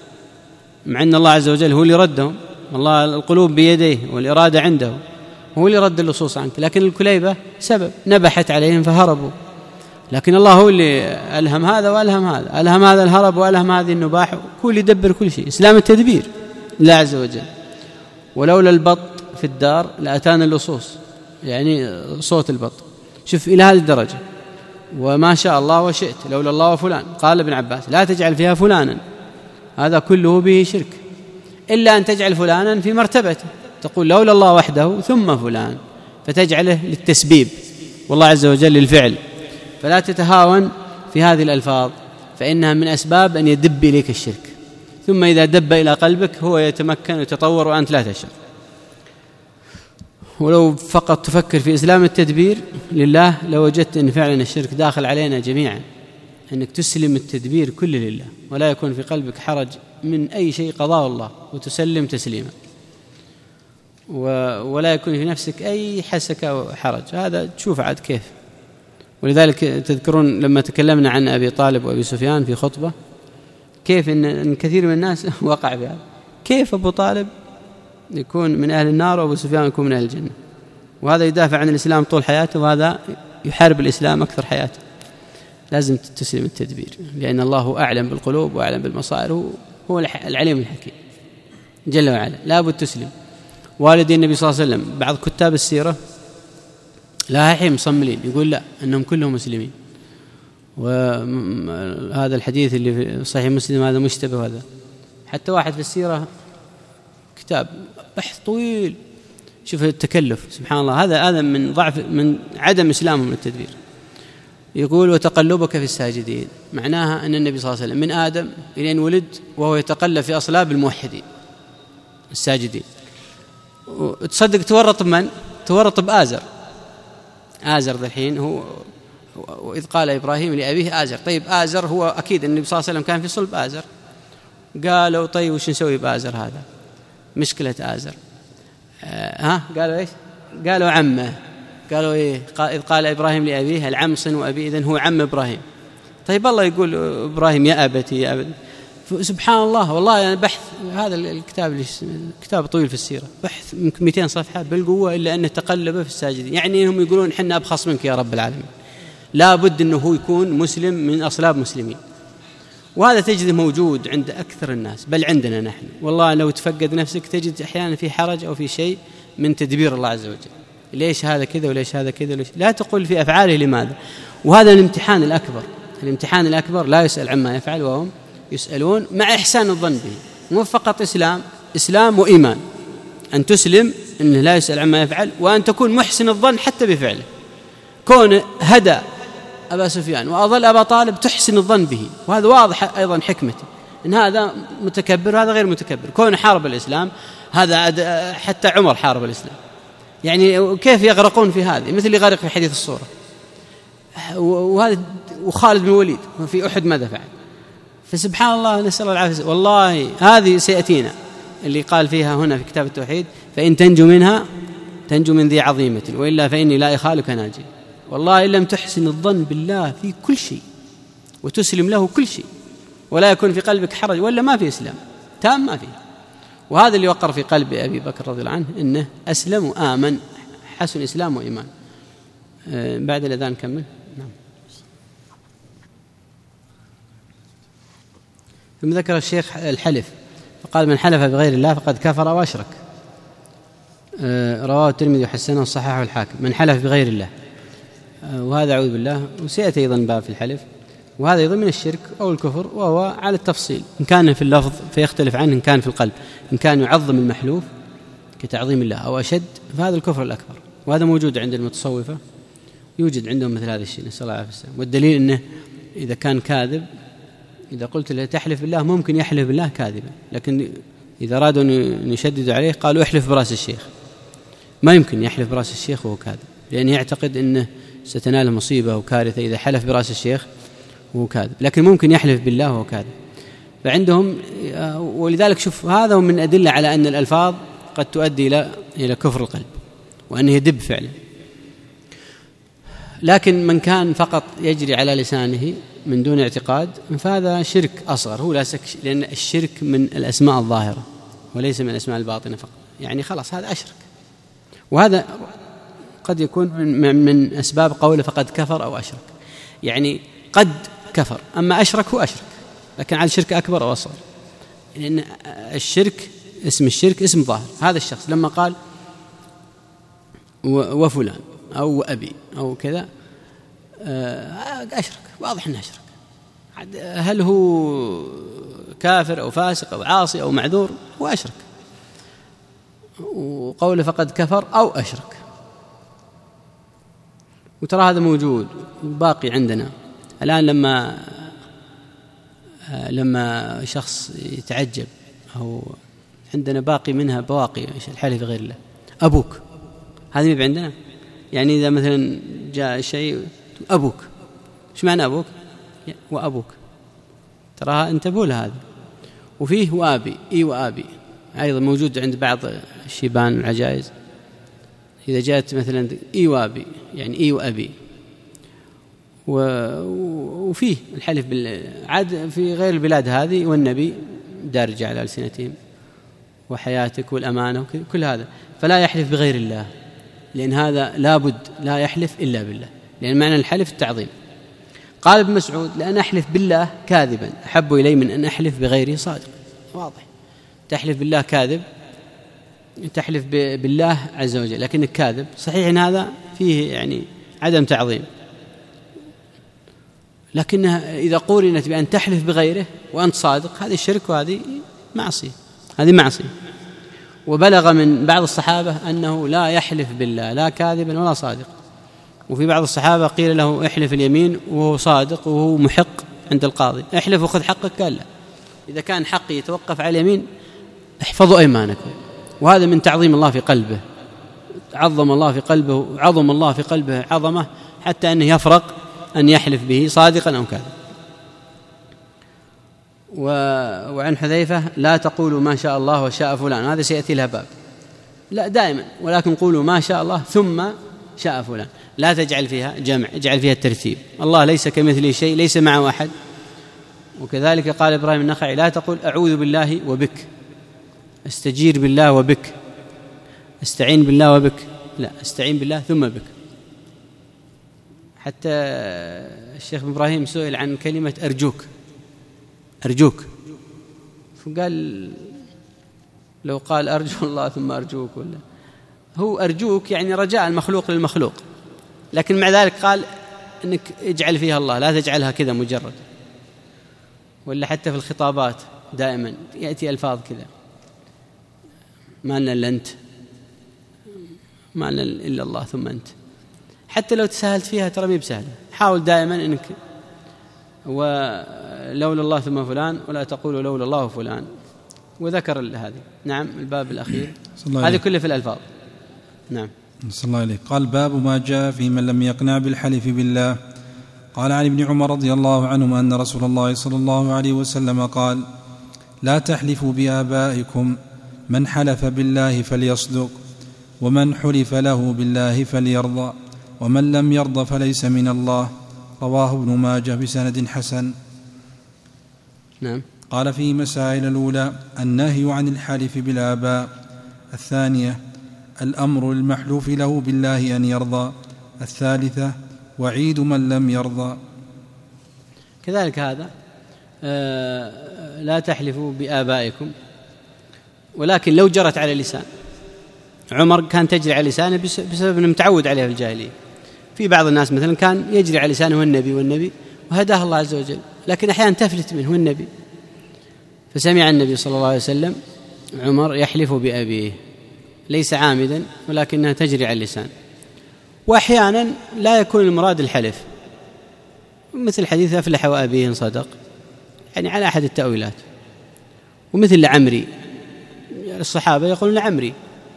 A: مع أن الله عز وجل هو اللي ردهم، الله القلوب بيديه والإرادة عنده، هو اللي رد اللصوص عنك، لكن الكليبة سبب نبحت عليهم فهربوا. لكن الله هو اللي ألهم هذا وألهم هذا، ألهم هذا الهرب وألهم هذه النباح، هو اللي يدبر كل شيء. إسلام التدبير الله عز وجل. ولولا البط في الدار لأتانا اللصوص، يعني صوت البط. شوف إلى هذه الدرجة. وما شاء الله وشئت لولا الله وفلان. قال ابن عباس لا تجعل فيها فلانا، هذا كله به شرك، إلا أن تجعل فلانا في مرتبته، تقول لولا الله وحده ثم فلان، فتجعله للتسبيب والله عز وجل للفعل. فلا تتهاون في هذه الألفاظ، فإنها من أسباب أن يدب إليك الشرك، ثم إذا دب إلى قلبك هو يتمكن ويتطور وأنت لا تشعر. ولو فقط تفكر في إسلام التدبير لله لوجدت أن فعلا الشرك داخل علينا جميعا، أنك تسلم التدبير كله لله، ولا يكون في قلبك حرج من أي شيء قضاه الله، وتسلم تسليما، ولا يكون في نفسك أي حسكة وحرج. هذا تشوف عاد كيف. ولذلك تذكرون لما تكلمنا عن أبي طالب وأبي سفيان في خطبة، كيف إن كثير من الناس وقع في هذا، كيف أبو طالب يكون من أهل النار وأبو سفيان يكون من أهل الجنة، وهذا يدافع عن الإسلام طول حياته، وهذا يحارب الإسلام أكثر حياته. لازم تسلم التدبير، لأن الله أعلم بالقلوب وأعلم بالمصائر، هو العليم الحكيم جل وعلا. لا بد تسلم. والدي النبي صلى الله عليه وسلم بعض كتاب السيرة لا حين مصملين يقول لا أنهم كلهم مسلمين، وهذا الحديث اللي في صحيح مسلم هذا مشتبه. هذا حتى واحد في السيرة كتاب بحث طويل، شوف التكلف سبحان الله. هذا هذا من ضعف من عدم إسلامهم للتدبير. يقول وتقلبك في الساجدين، معناها أن النبي صلى الله عليه وسلم من آدم إلى أن ولد وهو يتقلب في أصلاب الموحدين الساجدين. وتصدق تورط من؟ تورط بآزر. آزر ذا الحين هو وإذ قال إبراهيم لأبيه آزر. طيب آزر هو أكيد النبي صلى الله عليه وسلم كان في صلب آزر. قالوا طيب وش نسوي بآزر هذا؟ مشكلة آزر. آه ها قالوا إيش؟ قالوا عمه. قالوا إيه؟ إذ قال إبراهيم لأبيه العم صنو أبي، إذن هو عم إبراهيم. طيب الله يقول إبراهيم يا أبتي يا أبتي. سبحان الله، والله يعني بحث هذا الكتاب كتاب طويل في السيرة، بحث يمكن مئتين صفحة بالقوة، إلا أنه تقلب في الساجدين. يعني إنهم يقولون حنا أبخص منك يا رب العالمين، لا بد أنه هو يكون مسلم من أصلاب مسلمين. وهذا تجد موجود عند أكثر الناس، بل عندنا نحن. والله لو تفقد نفسك تجد أحيانا في حرج أو في شيء من تدبير الله عز وجل، ليش هذا كذا وليش هذا كذا وليش. لا تقول في أفعاله لماذا. وهذا الامتحان الأكبر. الامتحان الأكبر لا يسأل عما يفعل وهم يسألون، مع إحسان الظن به. مو فقط إسلام إسلام وإيمان، أن تسلم أنه لا يسأل عما يفعل، وأن تكون محسن الظن حتى بفعله. كون هدى أبا سفيان وأضل أبا طالب تحسن الظن به، وهذا واضح أيضا حكمته، إن هذا متكبر وهذا غير متكبر. كون حارب الإسلام هذا حتى عمر حارب الإسلام، يعني كيف يغرقون في هذه، مثل اللي غرق في حديث الصورة. وهذا وخالد بن الوليد في أحد ماذا فعل؟ فسبحان الله، نسأل الله العافية. والله هذه سيأتينا اللي قال فيها هنا في كتاب التوحيد: فإن تنجو منها تنجو من ذي عظيمة، وإلا فإني لا إخالك ناجي. والله إن لم تحسن الظن بالله في كل شيء وتسلم له كل شيء، ولا يكون في قلبك حرج، ولا ما في إسلام تام ما فيه. وهذا اللي وقر في قلب أبي بكر رضي الله عنه، إنه أسلم وآمن، حسن إسلام وإيمان. أه بعد الأذان كمل. نعم. ثم ذكر الشيخ الحلف، فقال: من حلف بغير الله فقد كفر وأشرك. أه رواه الترمذي وحسنه وصححه الحاكم. من حلف بغير الله، أه وهذا أعوذ بالله، وسيأتي أيضا باب في الحلف. وهذا أيضا من الشرك أو الكفر، وهو على التفصيل، إن كان في اللفظ فيختلف عنه، إن كان في القلب، إن كان يعظم المحلوف كتعظيم الله أو أشد، فهذا الكفر الأكبر. وهذا موجود عند المتصوفة، يوجد عندهم مثل هذا الشيء، نسأل الله العافية والسلامة. والدليل أنه إذا كان كاذب، إذا قلت له تحلف بالله، ممكن يحلف بالله كاذبا، لكن إذا أرادوا أن يشددوا عليه قالوا احلف برأس الشيخ. ما يمكن يحلف برأس الشيخ وهو كاذب، لأنه يعتقد أنه ستناله مصيبة وكارثة إذا حلف برأس الشيخ وهو كاذب، لكن ممكن يحلف بالله وهو كاذب. فعندهم، ولذلك شوف، هذا من أدلة على أن الألفاظ قد تؤدي إلى إلى كفر القلب، وأنه يدب فعلا. لكن من كان فقط يجري على لسانه من دون اعتقاد، فهذا شرك أصغر، هو لا شك، لأن الشرك من الأسماء الظاهرة وليس من الأسماء الباطنة فقط. يعني خلاص هذا أشرك، وهذا قد يكون من, من أسباب قوله فقد كفر أو أشرك. يعني قد كفر، أما أشرك هو أشرك، لكن على الشرك أكبر أو أصغر. لأن الشرك، اسم الشرك اسم ظاهر. هذا الشخص لما قال وفلان أو أبي أو كذا أشرك، واضح أنه أشرك. هل هو كافر أو فاسق أو عاصي أو معذور؟ هو أشرك. وقوله فقد كفر أو أشرك، وترى هذا موجود باقي عندنا الآن. لما لما شخص يتعجب، أو عندنا باقي منها بواقي الحلف بغير الله. أبوك، هذا يبقى عندنا. يعني إذا مثلا جاء شيء أبوك، إيش معنى أبوك؟ وأبوك، تراها انتبهوا لهذا. وفيه وأبي، إي وأبي أيضا موجود عند بعض الشيبان والعجائز. إذا جاءت مثلا إي وأبي، يعني إي وأبي. وفيه الحلف بالعاد في غير البلاد هذه، والنبي دارج على ألسنتهم، وحياتك والأمانة كل هذا. فلا يحلف بغير الله، لأن هذا لابد لا يحلف إلا بالله، لأن معنى الحلف التعظيم. قال ابن مسعود: لأن أحلف بالله كاذبا أحب إلي من أن أحلف بغيره صادق. واضح، تحلف بالله كاذب، تحلف بالله عز وجل لكنك كاذب. صحيح أن هذا فيه يعني عدم تعظيم، لكنها إذا قورنت بأن تحلف بغيره وأنت صادق، هذه الشرك وهذه معصية، هذه معصية. وبلغ من بعض الصحابة أنه لا يحلف بالله لا كاذبا ولا صادق. وفي بعض الصحابة قيل له احلف اليمين وهو صادق وهو محق عند القاضي، احلف وخذ حقك، قال لا، إذا كان حقي يتوقف على اليمين احفظوا أيمانكم. وهذا من تعظيم الله في قلبه، عظم الله في قلبه، عظم الله في قلبه عظمة، حتى أنه يفرق أن يحلف به صادقا أو كاذبا. وعن حذيفة لا تقولوا ما شاء الله وشاء فلان، هذا سيأتي لها باب، لا دائما، ولكن قولوا ما شاء الله ثم شاء فلان، لا تجعل فيها جمع، اجعل فيها الترتيب. الله ليس كمثله شيء، ليس معه أحد. وكذلك قال إبراهيم النخعي لا تقول أعوذ بالله وبك، استجير بالله وبك، استعين بالله وبك، لا، استعين بالله ثم بك. حتى الشيخ إبراهيم سئل عن كلمة أرجوك، أرجوك، فقال لو قال أرجو الله ثم أرجوك، ولا هو أرجوك يعني رجاء المخلوق للمخلوق، لكن مع ذلك قال إنك اجعل فيها الله، لا تجعلها كذا مجرد. ولا حتى في الخطابات دائما يأتي ألفاظ كذا، ما لنا إلا أنت، ما لنا إلا الله ثم أنت. حتى لو تساهلت فيها ترى مي بسهلة، حاول دائما إنك ولولا الله ثم فلان، ولا تقولوا لولا الله فلان. وذكر هذه. نعم، الباب الأخير هذه كله في الألفاظ. نعم.
B: صلى الله عليه. قال باب ما جاء في من لم يقنع بالحلف بالله. قال عن ابن عمر رضي الله عنهما أن رسول الله صلى الله عليه وسلم قال لا تحلفوا بآبائكم، من حلف بالله فليصدق، ومن حلف له بالله فليرضى، ومن لم يرضى فليس من الله. رواه ابن ماجه بسند حسن.
A: نعم.
B: قال فيه مسائل: الأولى النهي عن الحلف بالآباء. الثانية الأمر المحلوف له بالله أن يرضى. الثالثة وعيد من لم يرضى.
A: كذلك هذا آه لا تحلفوا بآبائكم، ولكن لو جرت على اللسان. عمر كان تجري على لسانه بسبب أنه متعود عليها في الجاهلية. في بعض الناس مثلا كان يجري على لسانه والنبي والنبي وهداه الله عز وجل، لكن أحيانا تفلت منه النبي، فسمع النبي صلى الله عليه وسلم عمر يحلف بأبيه، ليس عامدا ولكنها تجري على اللسان. وأحيانا لا يكون المراد الحلف، مثل حديث أفلح وأبيه إن صدق، يعني على أحد التأويلات. ومثل لعمري، الصحابة يقولون لعمري،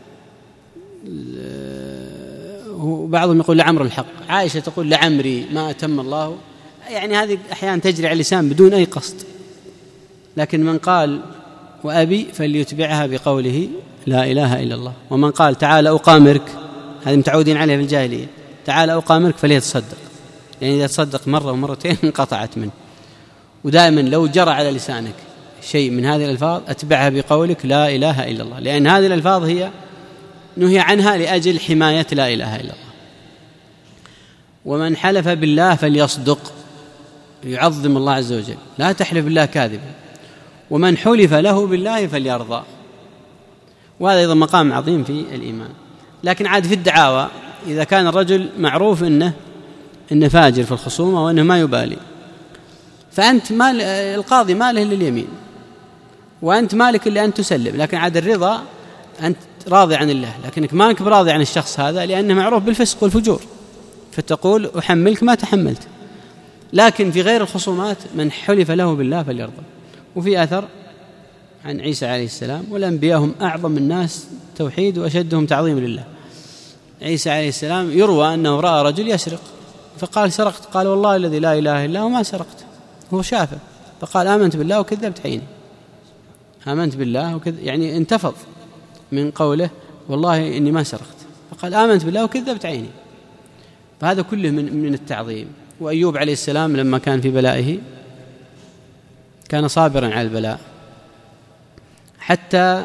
A: وبعضهم يقول لعمر الحق، عائشة تقول لعمري ما أتم الله، يعني هذه أحيانا تجري على اللسان بدون أي قصد. لكن من قال وأبي فليتبعها بقوله لا إله إلا الله، ومن قال تعال أقامرك، هذه متعودين عليها في الجاهلية، تعال أقامرك فليتصدق، يعني إذا تصدق مرة ومرتين انقطعت منه. ودائما لو جرى على لسانك شيء من هذه الألفاظ أتبعها بقولك لا إله إلا الله، لأن هذه الألفاظ هي نهي عنها لأجل حماية لا إله إلا الله. ومن حلف بالله فليصدق، يعظم الله عز وجل، لا تحلف بالله كاذبا. ومن حلف له بالله فليرضى، وهذا أيضا مقام عظيم في الإيمان. لكن عاد في الدعاوى إذا كان الرجل معروف إنه إنه فاجر في الخصومة وإنه ما يبالي، فأنت مال القاضي ماله لليمين، وأنت مالك اللي أن تسلم. لكن عاد الرضا أنت راضي عن الله، لكنك ما أنك براضي عن الشخص هذا لأنه معروف بالفسق والفجور، فتقول أحملك ما تحملت. لكن في غير الخصومات من حلف له بالله فليرضى. وفي أثر عن عيسى عليه السلام: والأنبياء هم أعظم الناس توحيد وأشدهم تعظيم لله. عيسى عليه السلام يروى أنه رأى رجل يسرق فقال سرقت، قال والله الذي لا إله إلا هو ما سرقت، هو شافه، فقال آمنت بالله وكذبت عيني، آمنت بالله وكذب، يعني انتفض من قوله والله إني ما سرقت، فقال آمنت بالله وكذبت عيني. فهذا كله من من التعظيم. وأيوب عليه السلام لما كان في بلائه كان صابرا على البلاء، حتى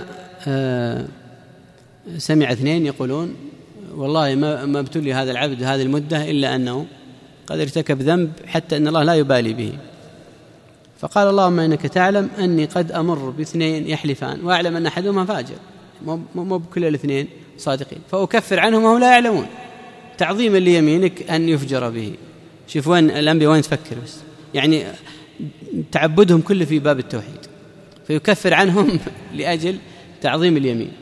A: سمع اثنين يقولون والله ما ابتلي هذا العبد هذه المدة إلا أنه قد ارتكب ذنب حتى أن الله لا يبالي به. فقال اللهم إنك تعلم أني قد أمر باثنين يحلفان وأعلم أن أحدهما فاجر، مو بكل الاثنين صادقين، فأكفر عنهم وهم لا يعلمون، تعظيما ليمينك أن يفجر به. شوف وين الأنبياء وين تفكر، بس يعني تعبدهم كله في باب التوحيد، فيكفر عنهم لأجل تعظيم اليمين.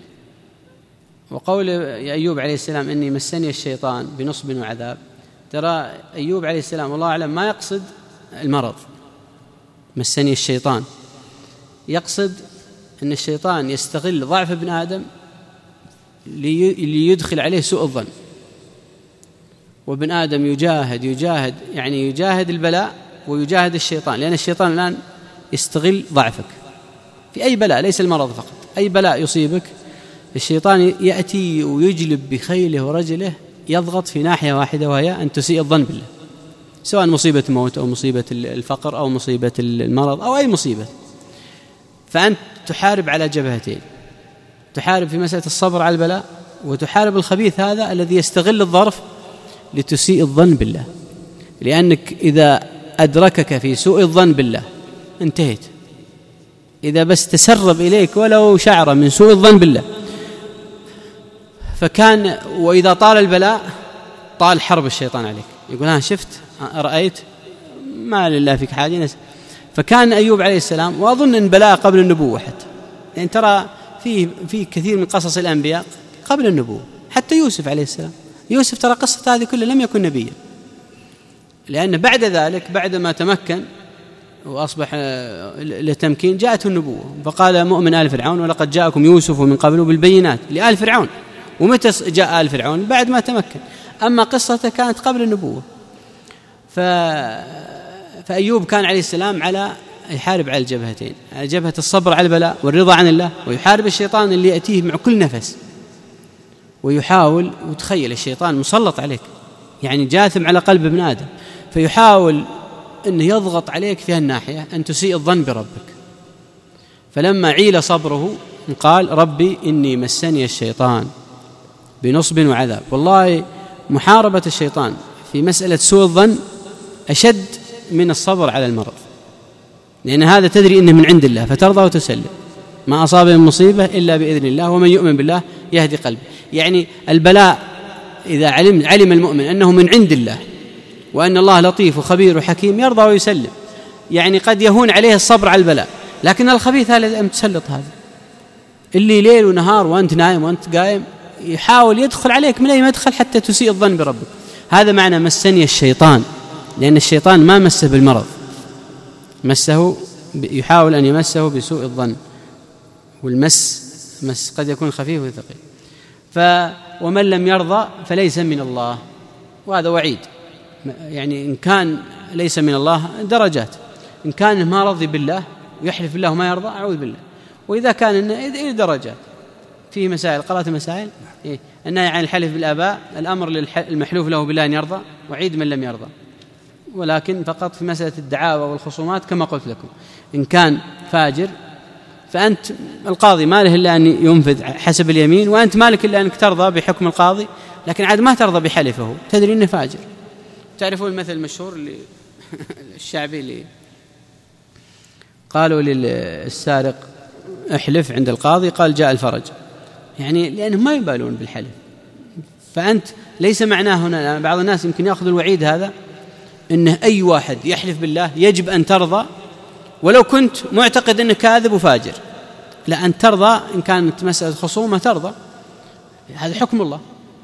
A: وقول يا أيوب عليه السلام إني مسني الشيطان بنصب وعذاب، ترى أيوب عليه السلام والله أعلم ما يقصد المرض، مسني الشيطان، يقصد أن الشيطان يستغل ضعف ابن آدم ليدخل عليه سوء الظن. وابن آدم يجاهد يجاهد يعني يجاهد البلاء ويجاهد الشيطان، لأن الشيطان الآن يستغل ضعفك في أي بلاء، ليس المرض فقط، أي بلاء يصيبك الشيطان يأتي ويجلب بخيله ورجله، يضغط في ناحية واحدة وهي أن تسيء الظن بالله، سواء مصيبة موت أو مصيبة الفقر أو مصيبة المرض أو أي مصيبة. فأنت تحارب على جبهتين، تحارب في مسألة الصبر على البلاء، وتحارب الخبيث هذا الذي يستغل الظرف لتسيء الظن بالله، لأنك إذا أدركك في سوء الظن بالله انتهيت. إذا بس تسرب إليك ولو شعرة من سوء الظن بالله فكان، وإذا طال البلاء طال حرب الشيطان عليك، يقول ها شفت رأيت ما لله فيك حاجة. فكان أيوب عليه السلام، وأظن أن بلاء قبل النبوة حتى، يعني ترى في في كثير من قصص الأنبياء قبل النبوة، حتى يوسف عليه السلام، يوسف ترى قصة هذه كلها لم يكن نبيا، لأن بعد ذلك بعدما تمكن وأصبح لتمكين جاءته النبوة، فقال مؤمن آل فرعون ولقد جاءكم يوسف من قبل بالبينات لآل فرعون. ومتى جاء آل فرعون؟ بعد ما تمكن، أما قصته كانت قبل النبوة. ف... فأيوب كان عليه السلام على يحارب على الجبهتين، على جبهة الصبر على البلاء والرضا عن الله، ويحارب الشيطان اللي يأتيه مع كل نفس، ويحاول، وتخيل الشيطان مسلط عليك يعني جاثم على قلب ابن آدم، فيحاول أنه يضغط عليك في هالناحية أن تسيء الظن بربك. فلما عيل صبره قال ربي إني مسني الشيطان بنصب وعذاب. والله محاربة الشيطان في مسألة سوء الظن أشد من الصبر على المرض، لأن هذا تدري إنه من عند الله فترضى وتسلم، ما أصاب من مصيبة إلا بإذن الله ومن يؤمن بالله يهدي قلبه. يعني البلاء إذا علم, علم المؤمن أنه من عند الله وأن الله لطيف وخبير وحكيم يرضى ويسلم. يعني قد يهون عليه الصبر على البلاء، لكن الخبيث هذا المتسلط هذا اللي ليل ونهار وأنت نايم وأنت قايم يحاول يدخل عليك من أي مدخل حتى تسيء الظن بربك. هذا معنى مسني الشيطان، لأن الشيطان ما مسه بالمرض، مسه يحاول أن يمسه بسوء الظن، والمس مس قد يكون خفيف وثقيل. ف ومن لم يرضى فليس من الله، وهذا وعيد. يعني إن كان ليس من الله درجات، إن كان ما رضي بالله ويحلف بالله وما يرضى أعوذ بالله، وإذا كان إيه درجات. فيه مسائل، قرأت مسائل إيه؟ النهي عن الحلف بالآباء، الأمر للمحلوف له بالله أن يرضى، وعيد من لم يرضى. ولكن فقط في مسألة الدعاوى والخصومات كما قلت لكم، إن كان فاجر فأنت القاضي ما له إلا أن ينفذ حسب اليمين، وأنت مالك إلا أنك ترضى بحكم القاضي، لكن عاد ما ترضى بحلفه، تدري أنه فاجر. تعرفون المثل المشهور اللي الشعبي اللي قالوا للسارق احلف عند القاضي، قال جاء الفرج، يعني لأنهم ما يبالون بالحلف. فأنت ليس معناه هنا، بعض الناس يمكن يأخذ الوعيد هذا إنه أي واحد يحلف بالله يجب أن ترضى ولو كنت معتقد أنه كاذب وفاجر، لا، أن ترضى إن كانت مسألة خصومة ترضى، هذا حكم الله.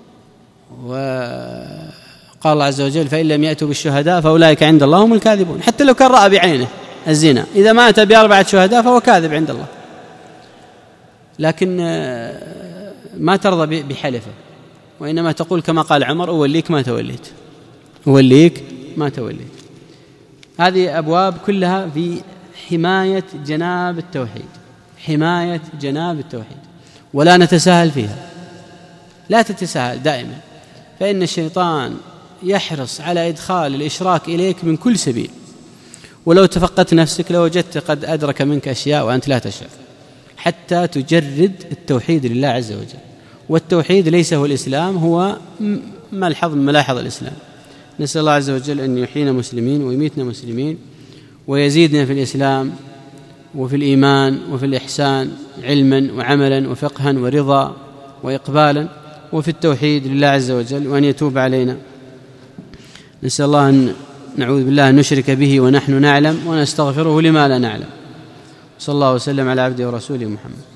A: وقال الله عز وجل فإن لم يأتوا بالشهداء فأولئك عند الله هم الكاذبون. حتى لو كان رأى بعينه الزنا، إذا ما أتى بأربعة شهداء فهو كاذب عند الله، لكن ما ترضى بحلفه، وإنما تقول كما قال عمر أوليك ما توليت، أوليك ما توليت. هذه أبواب كلها في حماية جناب التوحيد، حماية جناب التوحيد، ولا نتساهل فيها، لا تتساهل دائما، فإن الشيطان يحرص على إدخال الإشراك إليك من كل سبيل. ولو تفقدت نفسك لوجدت قد أدرك منك أشياء وأنت لا تشعر، حتى تجرد التوحيد لله عز وجل. والتوحيد ليس هو الإسلام، هو ملحظ من ملاحظ الإسلام. نسأل الله عز وجل أن يحيينا مسلمين ويميتنا مسلمين، ويزيدنا في الإسلام وفي الإيمان وفي الإحسان علما وعملا وفقها ورضا وإقبالا، وفي التوحيد لله عز وجل، وأن يتوب علينا. نسأل الله أن نعوذ بالله أن نشرك به ونحن نعلم، ونستغفره لما لا نعلم. صلى الله وسلم على عبده ورسوله محمد.